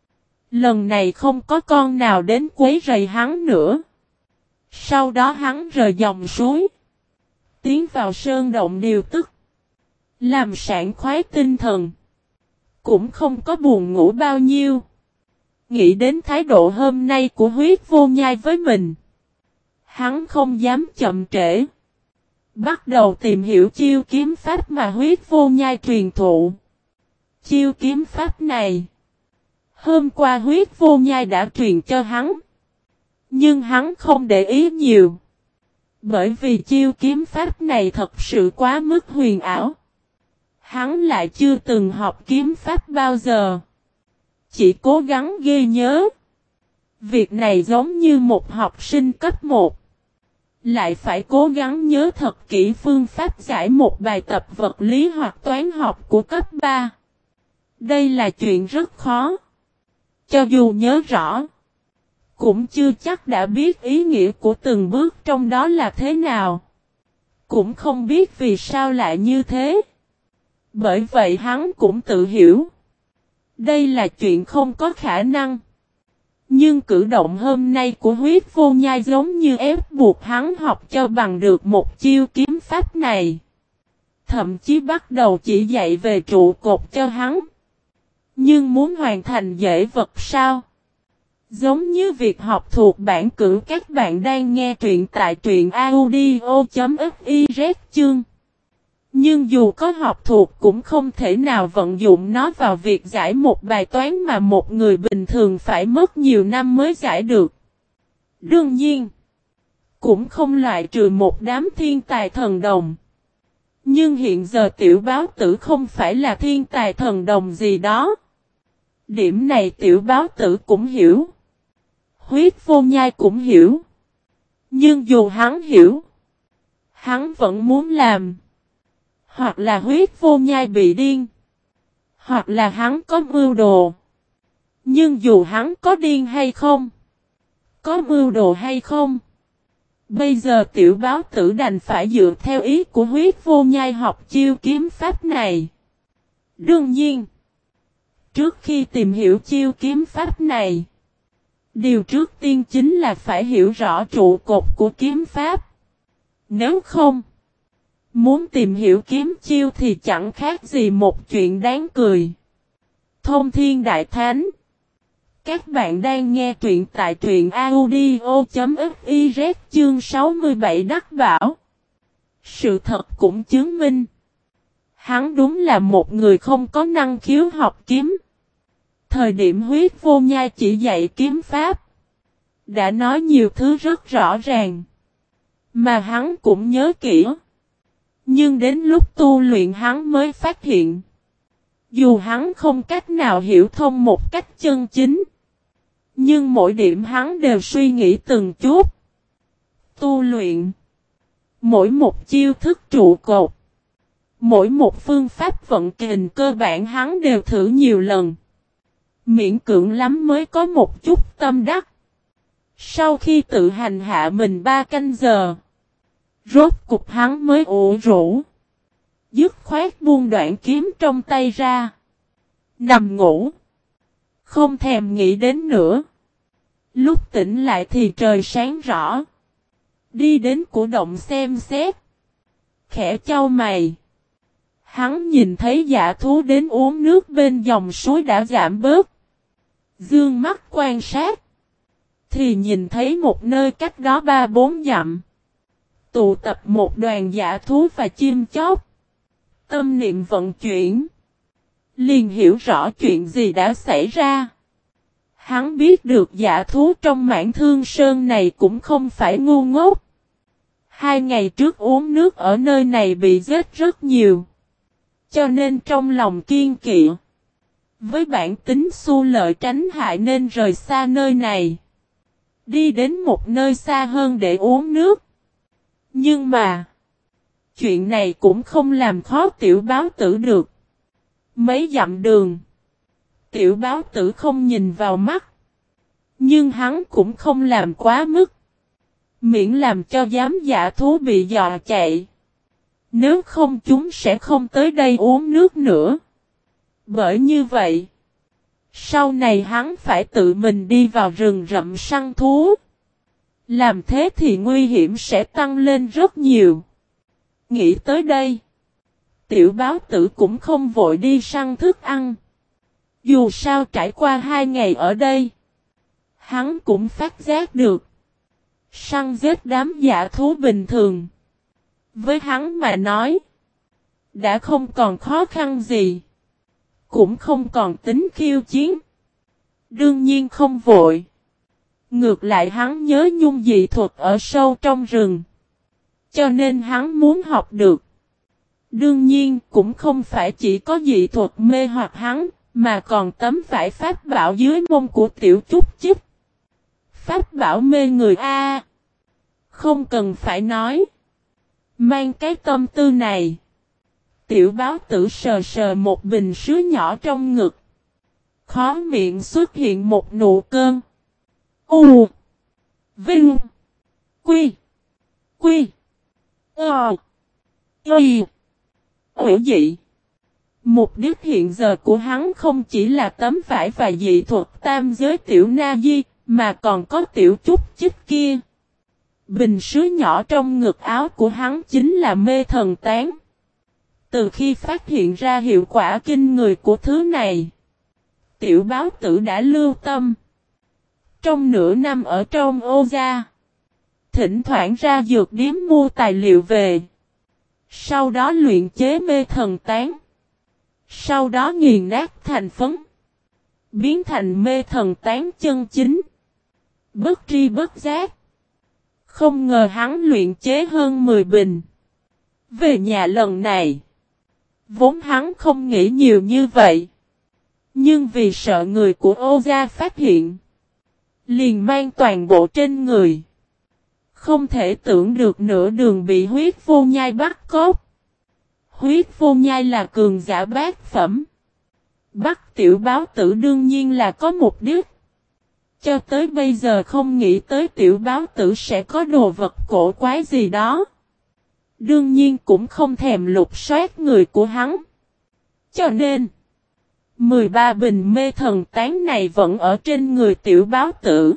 Lần này không có con nào đến quấy rầy hắn nữa. Sau đó hắn rời dòng suối, tiến vào sơn động điều tức, làm sảng khoái tinh thần. Cũng không có buồn ngủ bao nhiêu. Nghĩ đến thái độ hôm nay của Huyết Vô Nhai với mình, hắn không dám chậm trễ. Bắt đầu tìm hiểu chiêu kiếm pháp mà Huyết Vô Nhai truyền thụ. Chiêu kiếm pháp này, hôm qua Huyết Vô Nhai đã truyền cho hắn. Nhưng hắn không để ý nhiều. Bởi vì chiêu kiếm pháp này thật sự quá mức huyền ảo. Hắn lại chưa từng học kiếm pháp bao giờ. Chỉ cố gắng ghi nhớ. Việc này giống như một học sinh cấp một. Lại phải cố gắng nhớ thật kỹ phương pháp giải một bài tập vật lý hoặc toán học của cấp ba. Đây là chuyện rất khó. Cho dù nhớ rõ, cũng chưa chắc đã biết ý nghĩa của từng bước trong đó là thế nào. Cũng không biết vì sao lại như thế. Bởi vậy hắn cũng tự hiểu, đây là chuyện không có khả năng. Nhưng cử động hôm nay của Huyết Vô Nhai giống như ép buộc hắn học cho bằng được một chiêu kiếm pháp này. Thậm chí bắt đầu chỉ dạy về trụ cột cho hắn. Nhưng muốn hoàn thành dễ vật sao? Giống như việc học thuộc bản cử các bạn đang nghe truyện tại truyện audio.fiz chương. Nhưng dù có học thuộc cũng không thể nào vận dụng nó vào việc giải một bài toán mà một người bình thường phải mất nhiều năm mới giải được. Đương nhiên, cũng không loại trừ một đám thiên tài thần đồng. Nhưng hiện giờ tiểu báo tử không phải là thiên tài thần đồng gì đó. Điểm này tiểu báo tử cũng hiểu. Huyết Vô Nhai cũng hiểu. Nhưng dù hắn hiểu, hắn vẫn muốn làm. Hoặc là Huyết Vô Nhai bị điên, hoặc là hắn có mưu đồ. Nhưng dù hắn có điên hay không, có mưu đồ hay không, bây giờ tiểu báo tử đành phải dựa theo ý của Huyết Vô Nhai học chiêu kiếm pháp này. Đương nhiên, trước khi tìm hiểu chiêu kiếm pháp này, điều trước tiên chính là phải hiểu rõ trụ cột của kiếm pháp. Nếu không, muốn tìm hiểu kiếm chiêu thì chẳng khác gì một chuyện đáng cười. Thông Thiên Đại Thánh. Các bạn đang nghe truyện tại truyện audio.fiz chương sáu mươi bảy Đắc Bảo. Sự thật cũng chứng minh, hắn đúng là một người không có năng khiếu học kiếm. Thời điểm huyết vô nhai chỉ dạy kiếm pháp, đã nói nhiều thứ rất rõ ràng, mà hắn cũng nhớ kỹ. Nhưng đến lúc tu luyện hắn mới phát hiện, dù hắn không cách nào hiểu thông một cách chân chính, nhưng mỗi điểm hắn đều suy nghĩ từng chút. Tu luyện, mỗi một chiêu thức trụ cột, mỗi một phương pháp vận kình cơ bản hắn đều thử nhiều lần. Miễn cưỡng lắm mới có một chút tâm đắc. Sau khi tự hành hạ mình ba canh giờ, rốt cục hắn mới ủ rũ, dứt khoát buông đoạn kiếm trong tay ra, nằm ngủ, không thèm nghĩ đến nữa. Lúc tỉnh lại thì trời sáng rõ, đi đến cổ động xem xét, khẽ chau mày. Hắn nhìn thấy dã thú đến uống nước bên dòng suối đã giảm bớt. Dương mắt quan sát, thì nhìn thấy một nơi cách đó ba bốn dặm, tụ tập một đoàn dã thú và chim chóc. Tâm niệm vận chuyển, liền hiểu rõ chuyện gì đã xảy ra. Hắn biết được dã thú trong Mãn Thương Sơn này cũng không phải ngu ngốc. Hai ngày trước uống nước ở nơi này bị giết rất nhiều, cho nên trong lòng kiên kỵ. Với bản tính xu lợi tránh hại nên rời xa nơi này, đi đến một nơi xa hơn để uống nước. Nhưng mà, chuyện này cũng không làm khó tiểu báo tử được. Mấy dặm đường, tiểu báo tử không nhìn vào mắt, nhưng hắn cũng không làm quá mức, miễn làm cho giám dạ thú bị dọa chạy. Nếu không chúng sẽ không tới đây uống nước nữa. Bởi như vậy, sau này hắn phải tự mình đi vào rừng rậm săn thú. Làm thế thì nguy hiểm sẽ tăng lên rất nhiều. Nghĩ tới đây, tiểu báo tử cũng không vội đi săn thức ăn. Dù sao trải qua hai ngày ở đây, hắn cũng phát giác được, săn giết đám dã thú bình thường, với hắn mà nói, đã không còn khó khăn gì, cũng không còn tính khiêu chiến. Đương nhiên không vội. Ngược lại hắn nhớ nhung dị thuật ở sâu trong rừng, cho nên hắn muốn học được. Đương nhiên cũng không phải chỉ có dị thuật mê hoặc hắn, mà còn tấm vải pháp bảo dưới mông của tiểu Chúc Chích. Pháp bảo mê người a, không cần phải nói. Mang cái tâm tư này, tiểu báo tử sờ sờ một bình sứ nhỏ trong ngực, khó miệng xuất hiện một nụ cơn. U Vinh Quy Quy Ờ Y Hữu dị. Mục đích hiện giờ của hắn không chỉ là tấm vải và dị thuật tam giới tiểu na di, mà còn có tiểu Chúc Chích kia. Bình sứ nhỏ trong ngực áo của hắn chính là mê thần tán. Từ khi phát hiện ra hiệu quả kinh người của thứ này, tiểu báo tử đã lưu tâm. Trong nửa năm ở trong ô gia, thỉnh thoảng ra dược điếm mua tài liệu về. Sau đó luyện chế mê thần tán. Sau đó nghiền nát thành phấn, biến thành mê thần tán chân chính. Bất tri bất giác, không ngờ hắn luyện chế hơn mười bình. Về nhà lần này, vốn hắn không nghĩ nhiều như vậy, nhưng vì sợ người của ô gia phát hiện, liền mang toàn bộ trên người. Không thể tưởng được nửa đường bị huyết vô nhai bắt cóc. Huyết vô nhai là cường giả bát phẩm. Bắt tiểu báo tử đương nhiên là có mục đích. Cho tới bây giờ không nghĩ tới tiểu báo tử sẽ có đồ vật cổ quái gì đó. Đương nhiên cũng không thèm lục soát người của hắn. Cho nên, mười ba bình mê thần tán này vẫn ở trên người tiểu báo tử.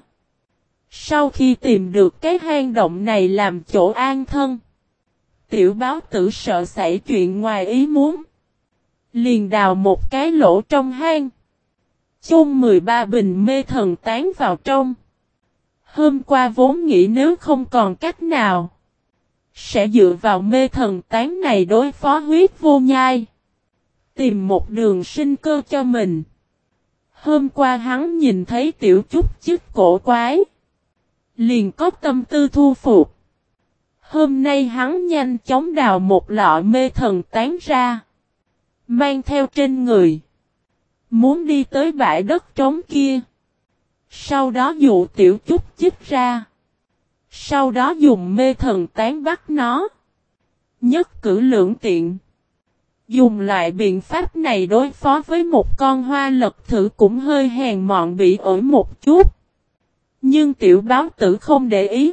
Sau khi tìm được cái hang động này làm chỗ an thân, tiểu báo tử sợ xảy chuyện ngoài ý muốn, liền đào một cái lỗ trong hang, chôn mười ba bình mê thần tán vào trong. Hôm qua vốn nghĩ nếu không còn cách nào, sẽ dựa vào mê thần tán này đối phó huyết vô nhai, tìm một đường sinh cơ cho mình. Hôm qua hắn nhìn thấy tiểu chút chức cổ quái. Liền có tâm tư thu phục. Hôm nay hắn nhanh chóng đào một lọ mê thần tán ra. Mang theo trên người. Muốn đi tới bãi đất trống kia. Sau đó dụ tiểu chút chức ra. Sau đó dùng mê thần tán bắt nó. Nhất cử lưỡng tiện. Dùng loại biện pháp này đối phó với một con hoa lật thử cũng hơi hèn mọn bị ổi một chút. Nhưng tiểu báo tử không để ý.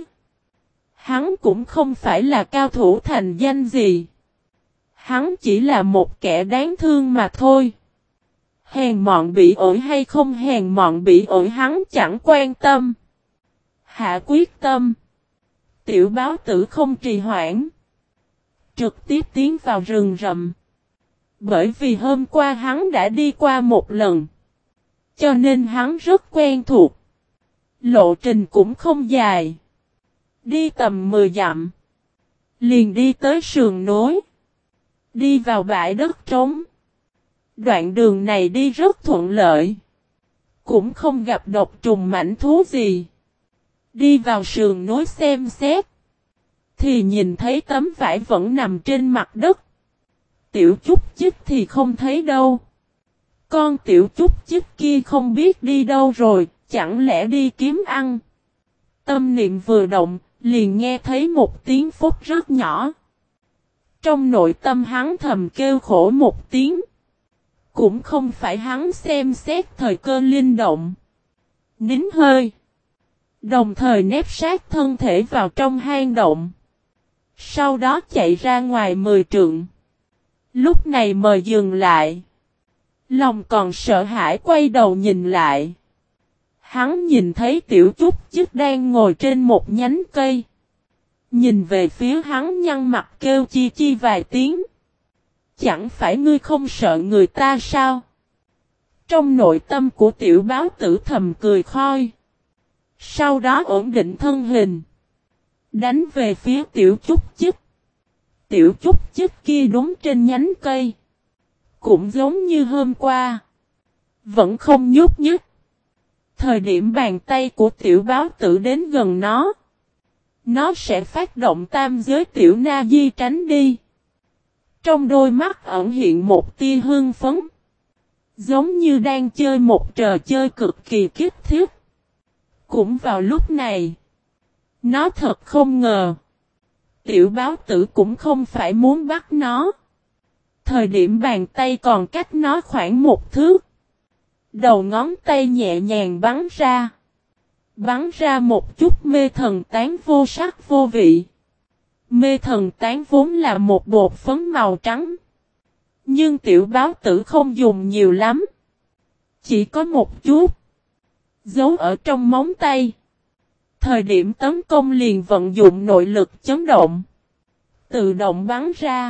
Hắn cũng không phải là cao thủ thành danh gì. Hắn chỉ là một kẻ đáng thương mà thôi. Hèn mọn bị ổi hay không hèn mọn bị ổi hắn chẳng quan tâm. Hạ quyết tâm. Tiểu báo tử không trì hoãn. Trực tiếp tiến vào rừng rậm. Bởi vì hôm qua hắn đã đi qua một lần. Cho nên hắn rất quen thuộc. Lộ trình cũng không dài. Đi tầm mười dặm. Liền đi tới sườn núi. Đi vào bãi đất trống. Đoạn đường này đi rất thuận lợi. Cũng không gặp độc trùng mãnh thú gì. Đi vào sườn núi xem xét. Thì nhìn thấy tấm vải vẫn nằm trên mặt đất. Tiểu chút chích thì không thấy đâu. Con tiểu chút chích kia không biết đi đâu rồi, chẳng lẽ đi kiếm ăn. Tâm niệm vừa động, liền nghe thấy một tiếng phúc rất nhỏ. Trong nội tâm hắn thầm kêu khổ một tiếng. Cũng không phải hắn xem xét thời cơ linh động. Nín hơi. Đồng thời nép sát thân thể vào trong hang động. Sau đó chạy ra ngoài mười trượng. Lúc này mời dừng lại. Lòng còn sợ hãi quay đầu nhìn lại. Hắn nhìn thấy tiểu chút chức đang ngồi trên một nhánh cây. Nhìn về phía hắn nhăn mặt kêu chi chi vài tiếng. Chẳng phải ngươi không sợ người ta sao? Trong nội tâm của tiểu báo tử thầm cười khoi. Sau đó ổn định thân hình. Đánh về phía tiểu chút chức. Tiểu chút chức kia đúng trên nhánh cây. Cũng giống như hôm qua. Vẫn không nhúc nhích. Thời điểm bàn tay của tiểu báo tử đến gần nó. Nó sẽ phát động tam giới tiểu na di tránh đi. Trong đôi mắt ẩn hiện một tia hưng phấn. Giống như đang chơi một trò chơi cực kỳ kích thích. Cũng vào lúc này. Nó thật không ngờ. Tiểu báo tử cũng không phải muốn bắt nó. Thời điểm bàn tay còn cách nó khoảng một thước. Đầu ngón tay nhẹ nhàng bắn ra. Bắn ra một chút mê thần tán vô sắc vô vị. Mê thần tán vốn là một bột phấn màu trắng. Nhưng tiểu báo tử không dùng nhiều lắm. Chỉ có một chút. Giấu ở trong móng tay. Thời điểm tấn công liền vận dụng nội lực chấn động. Tự động bắn ra.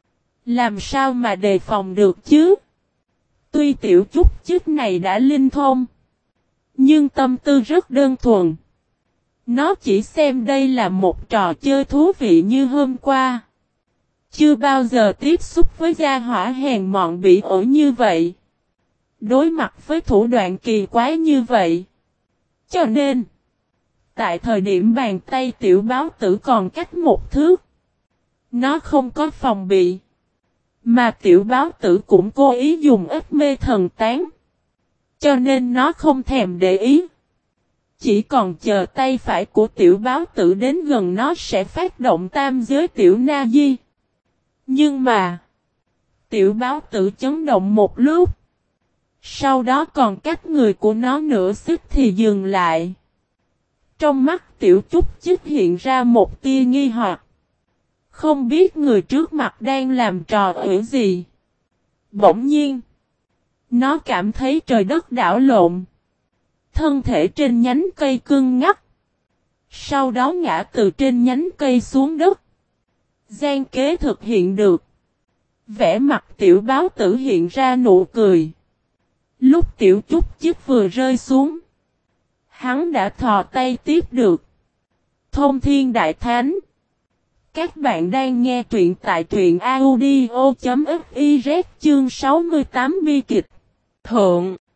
Làm sao mà đề phòng được chứ? Tuy tiểu chút chức này đã linh thông. Nhưng tâm tư rất đơn thuần. Nó chỉ xem đây là một trò chơi thú vị như hôm qua. Chưa bao giờ tiếp xúc với gia hỏa hèn mọn bị ổi như vậy. Đối mặt với thủ đoạn kỳ quái như vậy. Cho nên, tại thời điểm bàn tay tiểu báo tử còn cách một thước. Nó không có phòng bị. Mà tiểu báo tử cũng cố ý dùng ít mê thần tán. Cho nên nó không thèm để ý. Chỉ còn chờ tay phải của tiểu báo tử đến gần nó sẽ phát động tam giới tiểu na di. Nhưng mà, tiểu báo tử chấn động một lúc. Sau đó còn cách người của nó nửa xích thì dừng lại. Trong mắt tiểu chút chích hiện ra một tia nghi hoặc. Không biết người trước mặt đang làm trò ủy gì. Bỗng nhiên, nó cảm thấy trời đất đảo lộn. Thân thể trên nhánh cây cứng ngắc. Sau đó ngã từ trên nhánh cây xuống đất. Gian kế thực hiện được. Vẻ mặt tiểu báo tử hiện ra nụ cười. Lúc tiểu chút chiếc vừa rơi xuống. Hắn đã thò tay tiếp được. Thông thiên đại thánh. Các bạn đang nghe truyện tại truyện audio chấm fiz chương sáu mươi tám bi kịch. Thượng.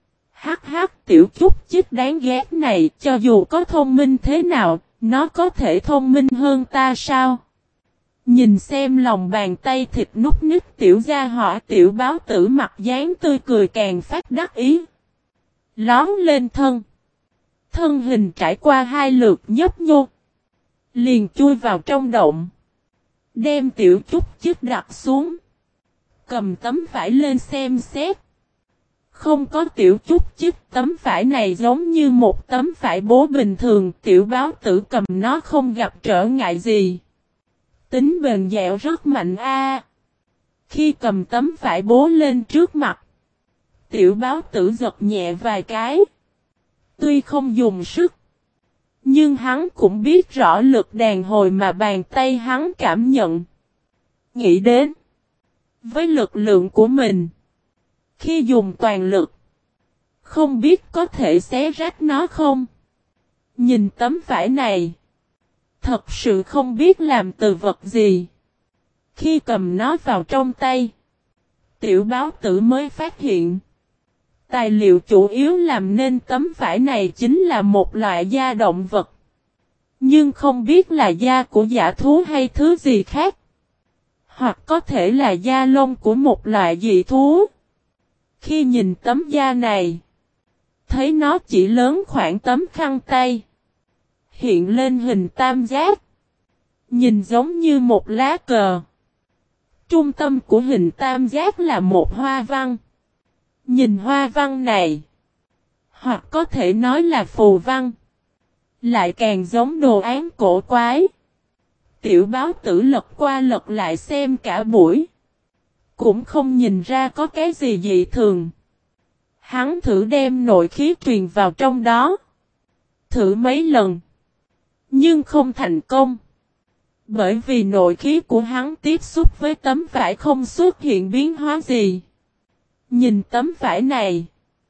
Hắc hắc, tiểu chút chích đáng ghét này, cho dù có thông minh thế nào, nó có thể thông minh hơn ta sao? Nhìn xem lòng bàn tay thịt nút nít tiểu gia hỏa, tiểu báo tử mặt dáng tươi cười càng phát đắc ý. Lón lên thân. Thân hình trải qua hai lượt nhấp nhô. Liền chui vào trong động. Đem tiểu chút chích đặt xuống. Cầm tấm vải lên xem xét. Không có tiểu chút chích, tấm vải này giống như một tấm vải bố bình thường, tiểu báo tử cầm nó không gặp trở ngại gì. Tính bền dẻo rất mạnh a. Khi cầm tấm vải bố lên trước mặt, tiểu báo tử giật nhẹ vài cái. Tuy không dùng sức, nhưng hắn cũng biết rõ lực đàn hồi mà bàn tay hắn cảm nhận. Nghĩ đến, với lực lượng của mình, khi dùng toàn lực, không biết có thể xé rách nó không? Nhìn tấm vải này, thật sự không biết làm từ vật gì. Khi cầm nó vào trong tay, tiểu báo tử mới phát hiện. Tài liệu chủ yếu làm nên tấm vải này chính là một loại da động vật. Nhưng không biết là da của dã thú hay thứ gì khác. Hoặc có thể là da lông của một loại dị thú. Khi nhìn tấm da này, thấy nó chỉ lớn khoảng tấm khăn tay. Hiện lên hình tam giác. Nhìn giống như một lá cờ. Trung tâm của hình tam giác là một hoa văn. Nhìn hoa văn này, hoặc có thể nói là phù văn, lại càng giống đồ án cổ quái. Tiểu báo tử lật qua lật lại xem cả buổi, cũng không nhìn ra có cái gì dị thường. Hắn thử đem nội khí truyền vào trong đó. Thử mấy lần, nhưng không thành công. Bởi vì nội khí của hắn tiếp xúc với tấm vải không xuất hiện biến hóa gì. Nhìn tấm vải này.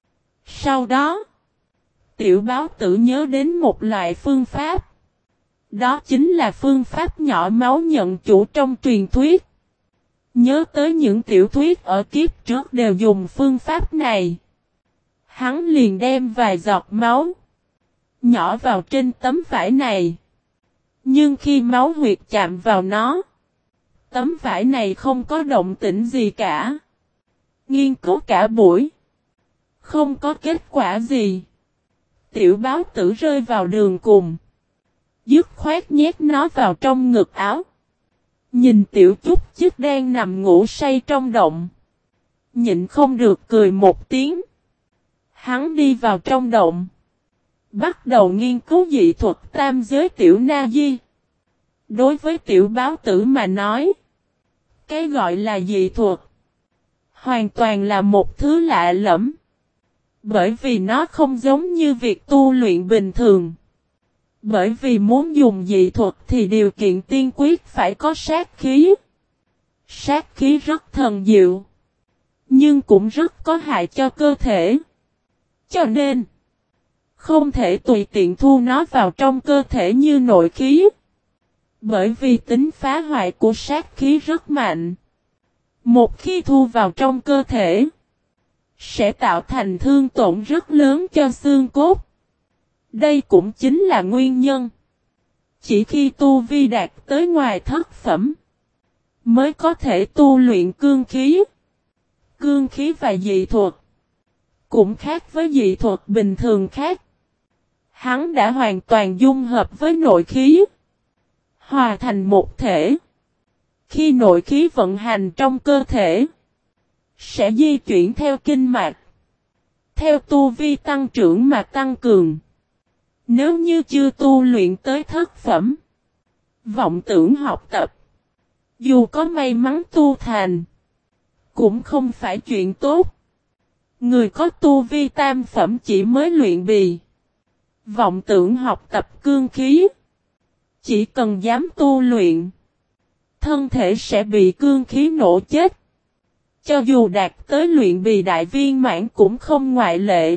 Sau đó, tiểu báo tử nhớ đến một loại phương pháp. Đó chính là phương pháp nhỏ máu nhận chủ trong truyền thuyết. Nhớ tới những tiểu thuyết ở kiếp trước đều dùng phương pháp này. Hắn liền đem vài giọt máu nhỏ vào trên tấm vải này. Nhưng khi máu huyệt chạm vào nó, tấm vải này không có động tĩnh gì cả. Nghiên cứu cả buổi, không có kết quả gì. Tiểu báo tử rơi vào đường cùng. Dứt khoát nhét nó vào trong ngực áo. Nhìn tiểu chút chích đang nằm ngủ say trong động. Nhịn không được cười một tiếng. Hắn đi vào trong động. Bắt đầu nghiên cứu dị thuật tam giới tiểu na di. Đối với tiểu báo tử mà nói, cái gọi là dị thuật hoàn toàn là một thứ lạ lẫm. Bởi vì nó không giống như việc tu luyện bình thường. Bởi vì muốn dùng dị thuật thì điều kiện tiên quyết phải có sát khí. Sát khí rất thần diệu, nhưng cũng rất có hại cho cơ thể. Cho nên, không thể tùy tiện thu nó vào trong cơ thể như nội khí. Bởi vì tính phá hoại của sát khí rất mạnh. Một khi thu vào trong cơ thể, sẽ tạo thành thương tổn rất lớn cho xương cốt. Đây cũng chính là nguyên nhân. Chỉ khi tu vi đạt tới ngoài thất phẩm, mới có thể tu luyện cương khí. Cương khí và dị thuật cũng khác với dị thuật bình thường khác. Hắn đã hoàn toàn dung hợp với nội khí, hòa thành một thể. Khi nội khí vận hành trong cơ thể, sẽ di chuyển theo kinh mạch, theo tu vi tăng trưởng mà tăng cường. Nếu như chưa tu luyện tới thất phẩm, vọng tưởng học tập, dù có may mắn tu thành, cũng không phải chuyện tốt. Người có tu vi tam phẩm chỉ mới luyện bì, vọng tưởng học tập cương khí. Chỉ cần dám tu luyện, thân thể sẽ bị cương khí nổ chết. Cho dù đạt tới luyện bì đại viên mãn cũng không ngoại lệ.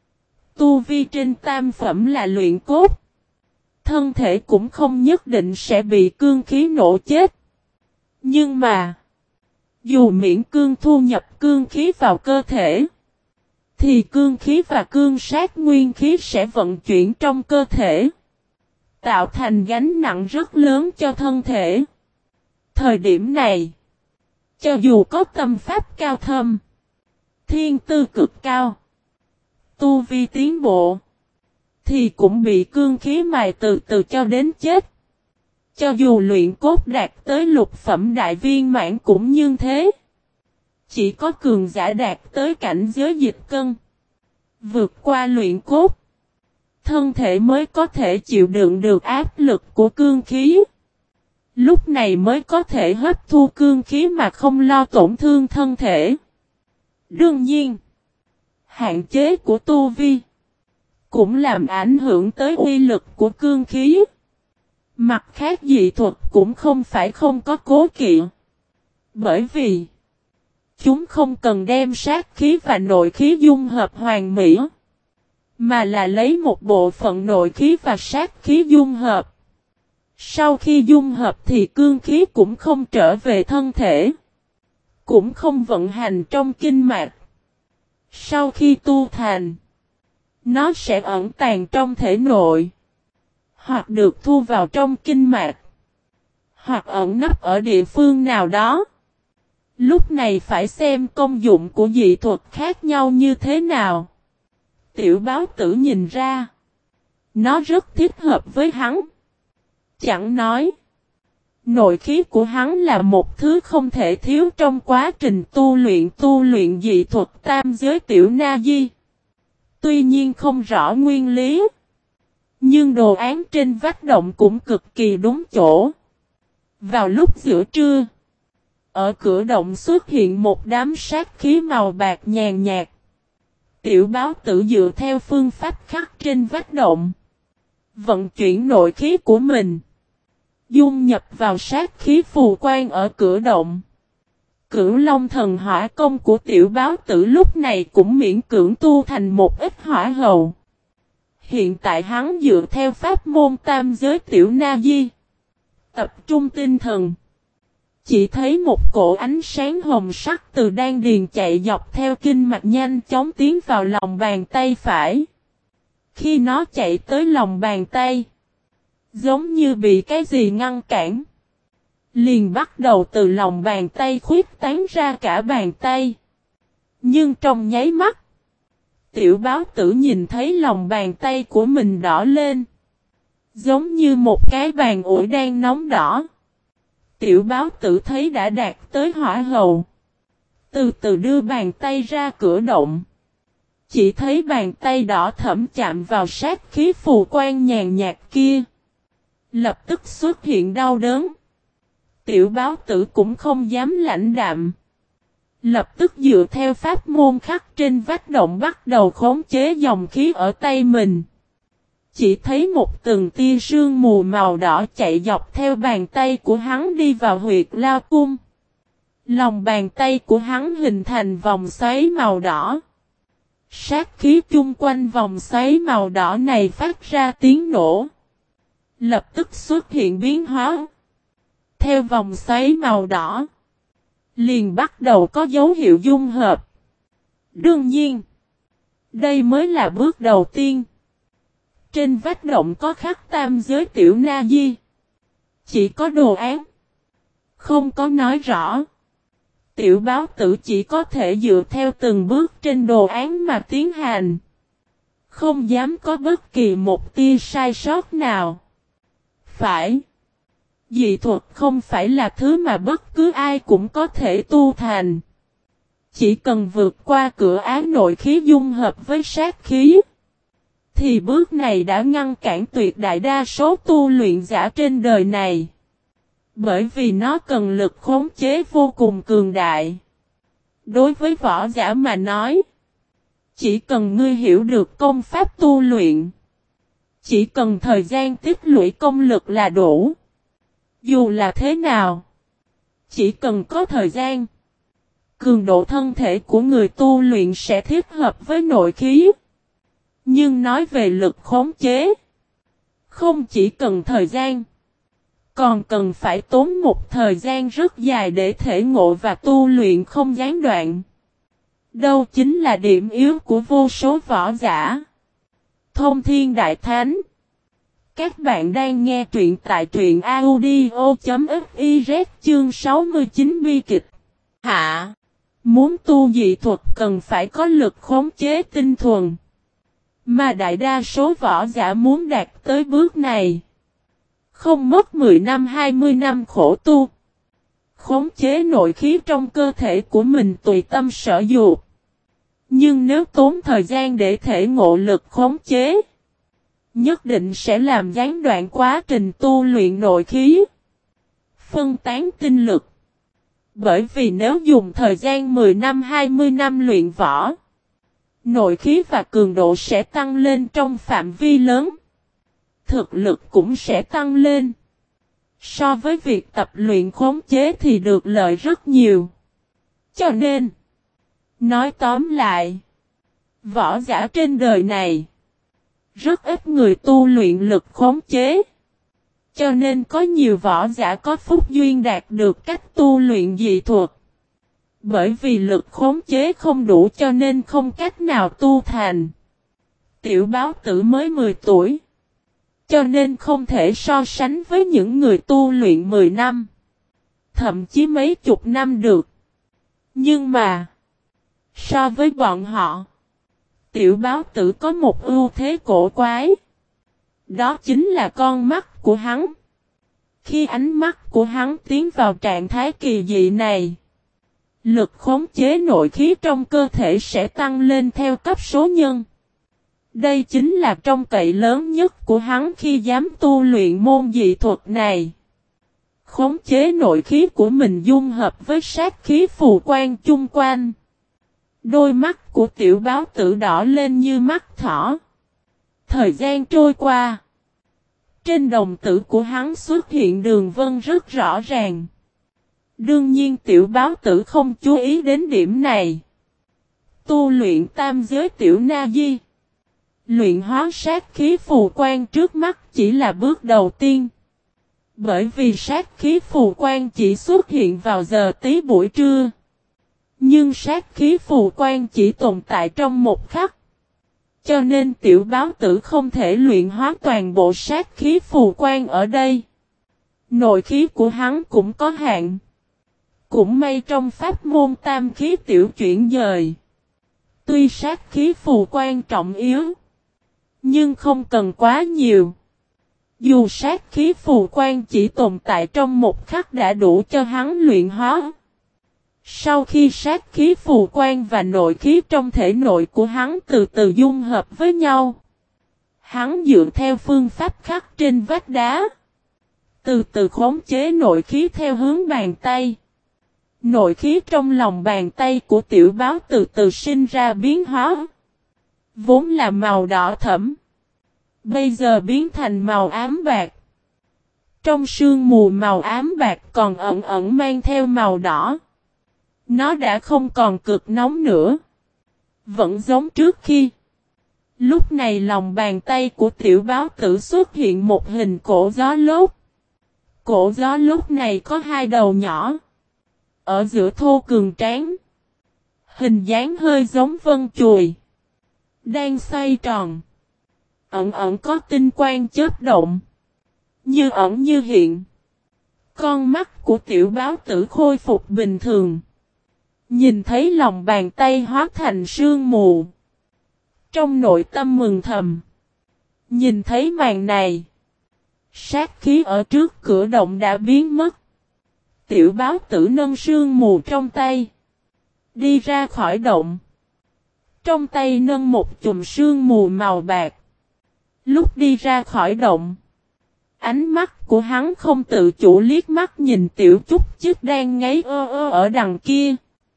Tu vi trên tam phẩm là luyện cốt. Thân thể cũng không nhất định sẽ bị cương khí nổ chết. Nhưng mà, dù miễn cương thu nhập cương khí vào cơ thể, thì cương khí và cương sát nguyên khí sẽ vận chuyển trong cơ thể, tạo thành gánh nặng rất lớn cho thân thể. Thời điểm này, cho dù có tâm pháp cao thâm, thiên tư cực cao, tu vi tiến bộ, thì cũng bị cương khí mài từ từ cho đến chết. Cho dù luyện cốt đạt tới lục phẩm đại viên mãn cũng như thế. Chỉ có cường giả đạt tới cảnh giới dịch cân, vượt qua luyện cốt, thân thể mới có thể chịu đựng được áp lực của cương khí. Lúc này mới có thể hấp thu cương khí mà không lo tổn thương thân thể. Đương nhiên, hạn chế của tu vi cũng làm ảnh hưởng tới uy lực của cương khí. Mặt khác dị thuật cũng không phải không có cố kỵ. Bởi vì chúng không cần đem sát khí và nội khí dung hợp hoàn mỹ, mà là lấy một bộ phận nội khí và sát khí dung hợp. Sau khi dung hợp thì cương khí cũng không trở về thân thể, cũng không vận hành trong kinh mạch. Sau khi tu thành, nó sẽ ẩn tàng trong thể nội, hoặc được thu vào trong kinh mạch, hoặc ẩn nấp ở địa phương nào đó. Lúc này phải xem công dụng của dị thuật khác nhau như thế nào. Tiểu báo tử nhìn ra, nó rất thích hợp với hắn. Chẳng nói, nội khí của hắn là một thứ không thể thiếu trong quá trình tu luyện tu luyện dị thuật tam giới tiểu na di. Tuy nhiên không rõ nguyên lý, nhưng đồ án trên vách động cũng cực kỳ đúng chỗ. Vào lúc giữa trưa, ở cửa động xuất hiện một đám sát khí màu bạc nhàn nhạt. Tiểu báo tử dựa theo phương pháp khắc trên vách động, vận chuyển nội khí của mình, dung nhập vào sát khí phù quan ở cửa động. Cửu Long thần hỏa công của tiểu báo tử lúc này cũng miễn cưỡng tu thành một ít hỏa hầu. Hiện tại hắn dựa theo pháp môn tam giới tiểu na di, tập trung tinh thần, chỉ thấy một cổ ánh sáng hồng sắc từ đan điền chạy dọc theo kinh mạch nhanh chóng tiến vào lòng bàn tay phải. Khi nó chạy tới lòng bàn tay, giống như bị cái gì ngăn cản, liền bắt đầu từ lòng bàn tay khuyết tán ra cả bàn tay. Nhưng trong nháy mắt, tiểu báo tử nhìn thấy lòng bàn tay của mình đỏ lên, giống như một cái bàn ủi đang nóng đỏ. Tiểu báo tử thấy đã đạt tới hỏa hầu, từ từ đưa bàn tay ra cửa động. Chỉ thấy bàn tay đỏ thẫm chạm vào sát khí phù quan nhàn nhạt kia, lập tức xuất hiện đau đớn. Tiểu báo tử cũng không dám lãnh đạm, lập tức dựa theo pháp môn khắc trên vách động bắt đầu khống chế dòng khí ở tay mình. Chỉ thấy một từng tia sương mù màu đỏ chạy dọc theo bàn tay của hắn đi vào huyệt lao cung. Lòng bàn tay của hắn hình thành vòng xoáy màu đỏ. Sát khí chung quanh vòng xoáy màu đỏ này phát ra tiếng nổ, lập tức xuất hiện biến hóa. Theo vòng xoáy màu đỏ, liền bắt đầu có dấu hiệu dung hợp. Đương nhiên, đây mới là bước đầu tiên. Trên vách động có khắc tam giới tiểu na di, chỉ có đồ án, không có nói rõ. Tiểu báo tử chỉ có thể dựa theo từng bước trên đồ án mà tiến hành, không dám có bất kỳ một tia sai sót nào. Phải, dị thuật không phải là thứ mà bất cứ ai cũng có thể tu thành. Chỉ cần vượt qua cửa ải nội khí dung hợp với sát khí, thì bước này đã ngăn cản tuyệt đại đa số tu luyện giả trên đời này. Bởi vì nó cần lực khống chế vô cùng cường đại. Đối với võ giả mà nói, chỉ cần ngươi hiểu được công pháp tu luyện, chỉ cần thời gian tích lũy công lực là đủ. Dù là thế nào, chỉ cần có thời gian, cường độ thân thể của người tu luyện sẽ thích hợp với nội khí. Nhưng nói về lực khống chế, không chỉ cần thời gian, còn cần phải tốn một thời gian rất dài để thể ngộ và tu luyện không gián đoạn. Đâu chính là điểm yếu của vô số võ giả. Thông Thiên Đại Thánh. Các bạn đang nghe truyện tại truyện audio.fiz chương sáu mươi chín bi kịch. Hạ. Muốn tu dị thuật cần phải có lực khống chế tinh thuần. Mà đại đa số võ giả muốn đạt tới bước này. Không mất mười năm hai mươi năm khổ tu. Khống chế nội khí trong cơ thể của mình tùy tâm sở dục. Nhưng nếu tốn thời gian để thể ngộ lực khống chế, nhất định sẽ làm gián đoạn quá trình tu luyện nội khí, phân tán tinh lực. Bởi vì nếu dùng thời gian mười năm hai mươi năm luyện võ, nội khí và cường độ sẽ tăng lên trong phạm vi lớn. Thực lực cũng sẽ tăng lên. So với việc tập luyện khống chế thì được lợi rất nhiều. Cho nên, nói tóm lại, võ giả trên đời này, rất ít người tu luyện lực khống chế. Cho nên có nhiều võ giả có phúc duyên đạt được cách tu luyện dị thuật. Bởi vì lực khống chế không đủ cho nên không cách nào tu thành. Tiểu Báo Tử mới mười tuổi. Cho nên không thể so sánh với những người tu luyện mười năm. Thậm chí mấy chục năm được. Nhưng mà, so với bọn họ, Tiểu Báo Tử có một ưu thế cổ quái. Đó chính là con mắt của hắn. Khi ánh mắt của hắn tiến vào trạng thái kỳ dị này, lực khống chế nội khí trong cơ thể sẽ tăng lên theo cấp số nhân. Đây chính là trông cậy lớn nhất của hắn khi dám tu luyện môn dị thuật này. Khống chế nội khí của mình dung hợp với sát khí phù quang chung quanh. Đôi mắt của Tiểu Báo Tử đỏ lên như mắt thỏ. Thời gian trôi qua, trên đồng tử của hắn xuất hiện đường vân rất rõ ràng. Đương nhiên Tiểu Báo Tử không chú ý đến điểm này. Tu luyện tam giới tiểu na di, luyện hóa sát khí phù quang trước mắt chỉ là bước đầu tiên. Bởi vì sát khí phù quang chỉ xuất hiện vào giờ tí buổi trưa. Nhưng sát khí phù quang chỉ tồn tại trong một khắc. Cho nên Tiểu Báo Tử không thể luyện hóa toàn bộ sát khí phù quang ở đây. Nội khí của hắn cũng có hạn. Cũng may trong pháp môn tam khí tiểu chuyển dời. Tuy sát khí phù quang trọng yếu, nhưng không cần quá nhiều. Dù sát khí phù quang chỉ tồn tại trong một khắc đã đủ cho hắn luyện hóa. Sau khi sát khí phù quang và nội khí trong thể nội của hắn từ từ dung hợp với nhau, hắn dựa theo phương pháp khắc trên vách đá, từ từ khống chế nội khí theo hướng bàn tay. Nội khí trong lòng bàn tay của Tiểu Báo từ từ sinh ra biến hóa. Vốn là màu đỏ thẫm, bây giờ biến thành màu ám bạc. Trong sương mù màu ám bạc còn ẩn ẩn mang theo màu đỏ. Nó đã không còn cực nóng nữa. Vẫn giống trước khi. Lúc này lòng bàn tay của Tiểu Báo Tử xuất hiện một hình cổ gió lốt. Cổ gió lốt này có hai đầu nhỏ. Ở giữa thô cường tráng. Hình dáng hơi giống vân chùi. Đang xoay tròn. Ẩn ẩn có tinh quang chớp động. Như ẩn như hiện. Con mắt của Tiểu Báo Tử khôi phục bình thường. Nhìn thấy lòng bàn tay hóa thành sương mù. Trong nội tâm mừng thầm. Nhìn thấy màn này. Sát khí ở trước cửa động đã biến mất. Tiểu Báo Tử nâng sương mù trong tay. Đi ra khỏi động. Trong tay nâng một chùm sương mù màu bạc. Lúc đi ra khỏi động. Ánh mắt của hắn không tự chủ liếc mắt nhìn Tiểu Chúc Chích đang ngáy ơ ơ ở đằng kia.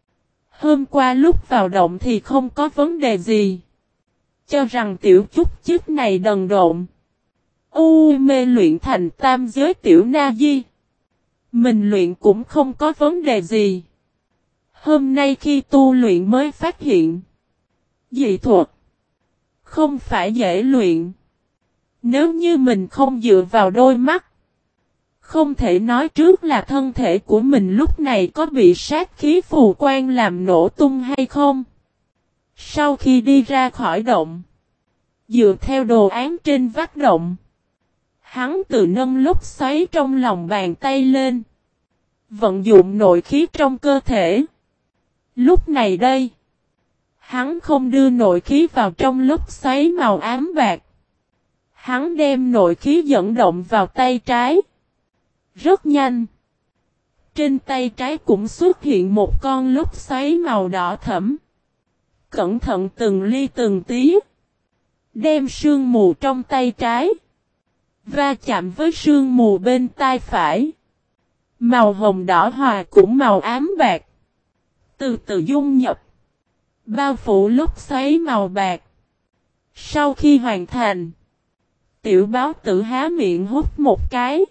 Hôm qua lúc vào động thì không có vấn đề gì. Cho rằng Tiểu Chúc Chích này đần độn. U mê luyện thành tam giới tiểu na di. Mình luyện cũng không có vấn đề gì. Hôm nay khi tu luyện mới phát hiện. Dị thuật không phải dễ luyện. Nếu như mình không dựa vào đôi mắt. Không thể nói trước là thân thể của mình lúc này có bị sát khí phù quang làm nổ tung hay không. Sau khi đi ra khỏi động, dựa theo đồ án trên vách động, hắn tự nâng lốc xoáy trong lòng bàn tay lên, vận dụng nội khí trong cơ thể. Lúc này đây, hắn không đưa nội khí vào trong lốc xoáy màu ám bạc. Hắn đem nội khí dẫn động vào tay trái. Rất nhanh. Trên tay trái cũng xuất hiện một con lốc xoáy màu đỏ thẫm. Cẩn thận từng ly từng tí. Đem sương mù trong tay trái va chạm với sương mù bên tay phải. Màu hồng đỏ hòa cũng màu ám bạc. Từ từ dung nhập. Bao phủ lốc xoáy màu bạc. Sau khi hoàn thành, tiểu báo tử há miệng hút một cái.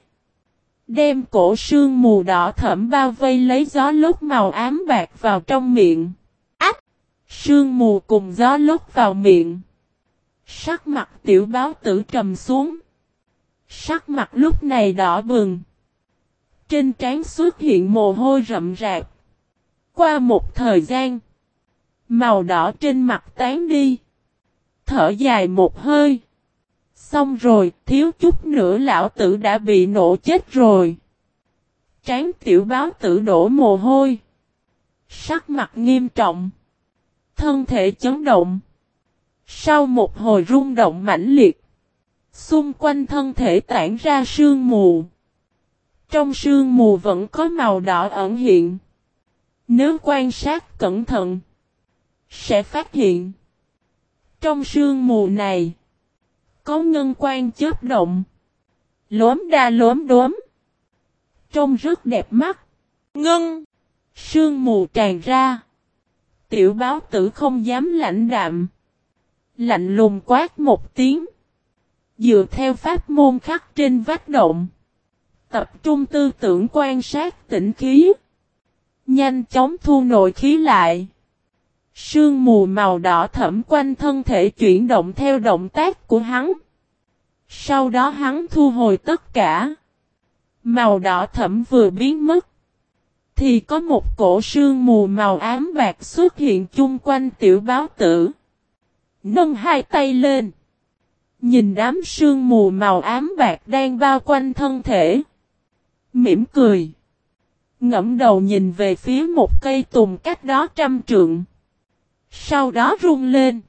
Đem cổ sương mù đỏ thẫm bao vây lấy gió lốc màu ám bạc vào trong miệng. Ách! Sương mù cùng gió lốc vào miệng. Sắc mặt tiểu báo tử trầm xuống. Sắc mặt lúc này đỏ bừng. Trên trán xuất hiện mồ hôi rậm rạp. Qua một thời gian, màu đỏ trên mặt tán đi. Thở dài một hơi. Xong rồi, thiếu chút nữa lão tử đã bị nổ chết rồi. Trán tiểu báo tử đổ mồ hôi. Sắc mặt nghiêm trọng. Thân thể chấn động. Sau một hồi rung động mãnh liệt, xung quanh thân thể tản ra sương mù. Trong sương mù vẫn có màu đỏ ẩn hiện. Nếu quan sát cẩn thận, sẽ phát hiện trong sương mù này có ngân quang chớp động, lốm đa lốm đốm, trông rất đẹp mắt. Ngân! Sương mù tràn ra. Tiểu báo tử không dám lãnh đạm. Lạnh lùng quát một tiếng. Dựa theo pháp môn khắc trên vách động. Tập trung tư tưởng quan sát tĩnh khí. Nhanh chóng thu nội khí lại. Sương mù màu đỏ thẫm quanh thân thể chuyển động theo động tác của hắn. Sau đó hắn thu hồi tất cả. Màu đỏ thẫm vừa biến mất, thì có một cổ sương mù màu ám bạc xuất hiện chung quanh tiểu báo tử. Nâng hai tay lên, nhìn đám sương mù màu ám bạc đang bao quanh thân thể, mỉm cười. Ngẫm đầu nhìn về phía một cây tùng cách đó trăm trượng. Sau đó rung lên.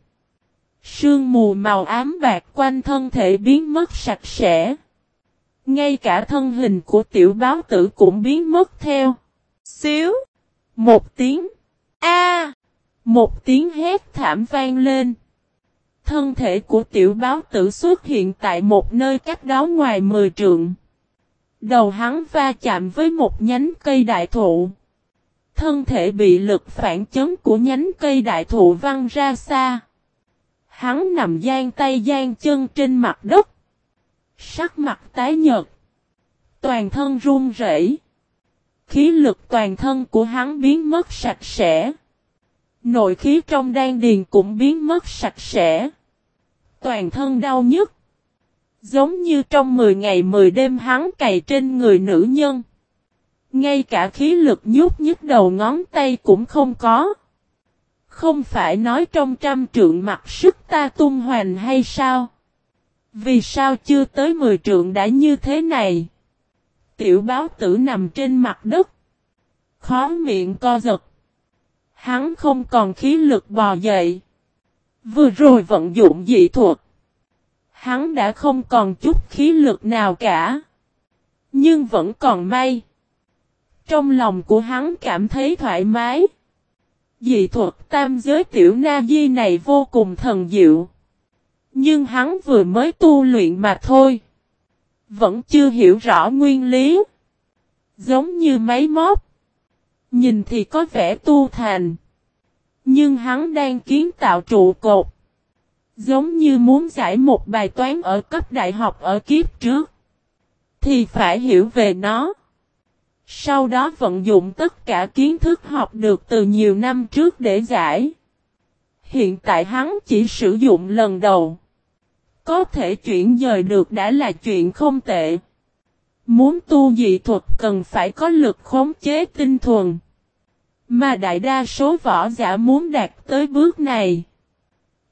Sương mù màu ám bạc quanh thân thể biến mất sạch sẽ. Ngay cả thân hình của tiểu báo tử cũng biến mất theo. Xíu. Một tiếng. A. Một tiếng hét thảm vang lên. Thân thể của tiểu báo tử xuất hiện tại một nơi cách đó ngoài mười trượng. Đầu hắn va chạm với một nhánh cây đại thụ. Thân thể bị lực phản chấn của nhánh cây đại thụ văng ra xa. Hắn nằm giang tay giang chân trên mặt đất. Sắc mặt tái nhợt. Toàn thân run rẩy. Khí lực toàn thân của hắn biến mất sạch sẽ. Nội khí trong đan điền cũng biến mất sạch sẽ. Toàn thân đau nhức. Giống như trong mười ngày mười đêm hắn cày trên người nữ nhân. Ngay cả khí lực nhúc nhích đầu ngón tay cũng không có. Không phải nói trong trăm trượng mặc sức ta tung hoành hay sao? Vì sao chưa tới mười trượng đã như thế này? Tiểu báo tử nằm trên mặt đất. Khó miệng co giật. Hắn không còn khí lực bò dậy. Vừa rồi vận dụng dị thuật. Hắn đã không còn chút khí lực nào cả. Nhưng vẫn còn may. Trong lòng của hắn cảm thấy thoải mái. Dị thuật tam giới tiểu na di này vô cùng thần diệu. Nhưng hắn vừa mới tu luyện mà thôi. Vẫn chưa hiểu rõ nguyên lý. Giống như máy móc. Nhìn thì có vẻ tu thành. Nhưng hắn đang kiến tạo trụ cột. Giống như muốn giải một bài toán ở cấp đại học ở kiếp trước. Thì phải hiểu về nó. Sau đó vận dụng tất cả kiến thức học được từ nhiều năm trước để giải. Hiện tại hắn chỉ sử dụng lần đầu. Có thể chuyển dời được đã là chuyện không tệ. Muốn tu dị thuật cần phải có lực khống chế tinh thuần. Mà đại đa số võ giả muốn đạt tới bước này.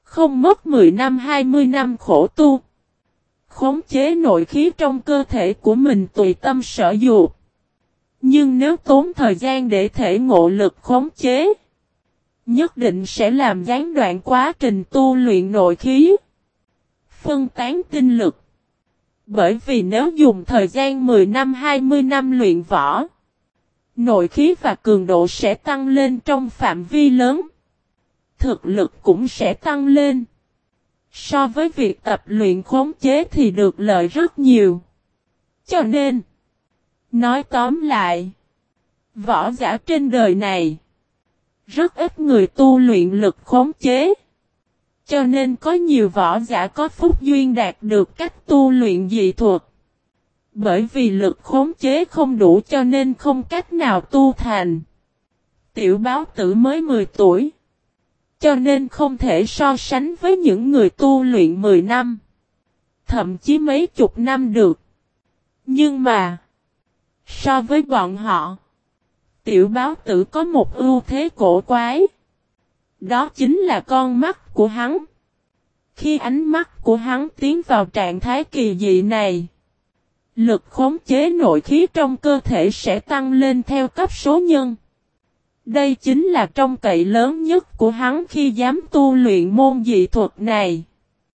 Không mất mười năm hai mươi năm khổ tu. Khống chế nội khí trong cơ thể của mình tùy tâm sở dục. Nhưng nếu tốn thời gian để thể ngộ lực khống chế, nhất định sẽ làm gián đoạn quá trình tu luyện nội khí, phân tán tinh lực. Bởi vì nếu dùng thời gian mười năm hai mươi năm luyện võ, nội khí và cường độ sẽ tăng lên trong phạm vi lớn. Thực lực cũng sẽ tăng lên. So với việc tập luyện khống chế thì được lợi rất nhiều. Cho nên, nói tóm lại, võ giả trên đời này, rất ít người tu luyện lực khống chế. Cho nên có nhiều võ giả có phúc duyên đạt được cách tu luyện dị thuật. Bởi vì lực khống chế không đủ cho nên không cách nào tu thành. Tiểu báo tử mới mười tuổi. Cho nên không thể so sánh với những người tu luyện mười năm. Thậm chí mấy chục năm được. Nhưng mà, so với bọn họ, tiểu báo tử có một ưu thế cổ quái. Đó chính là con mắt của hắn. Khi ánh mắt của hắn tiến vào trạng thái kỳ dị này, lực khống chế nội khí trong cơ thể sẽ tăng lên theo cấp số nhân. Đây chính là trông cậy lớn nhất của hắn khi dám tu luyện môn dị thuật này.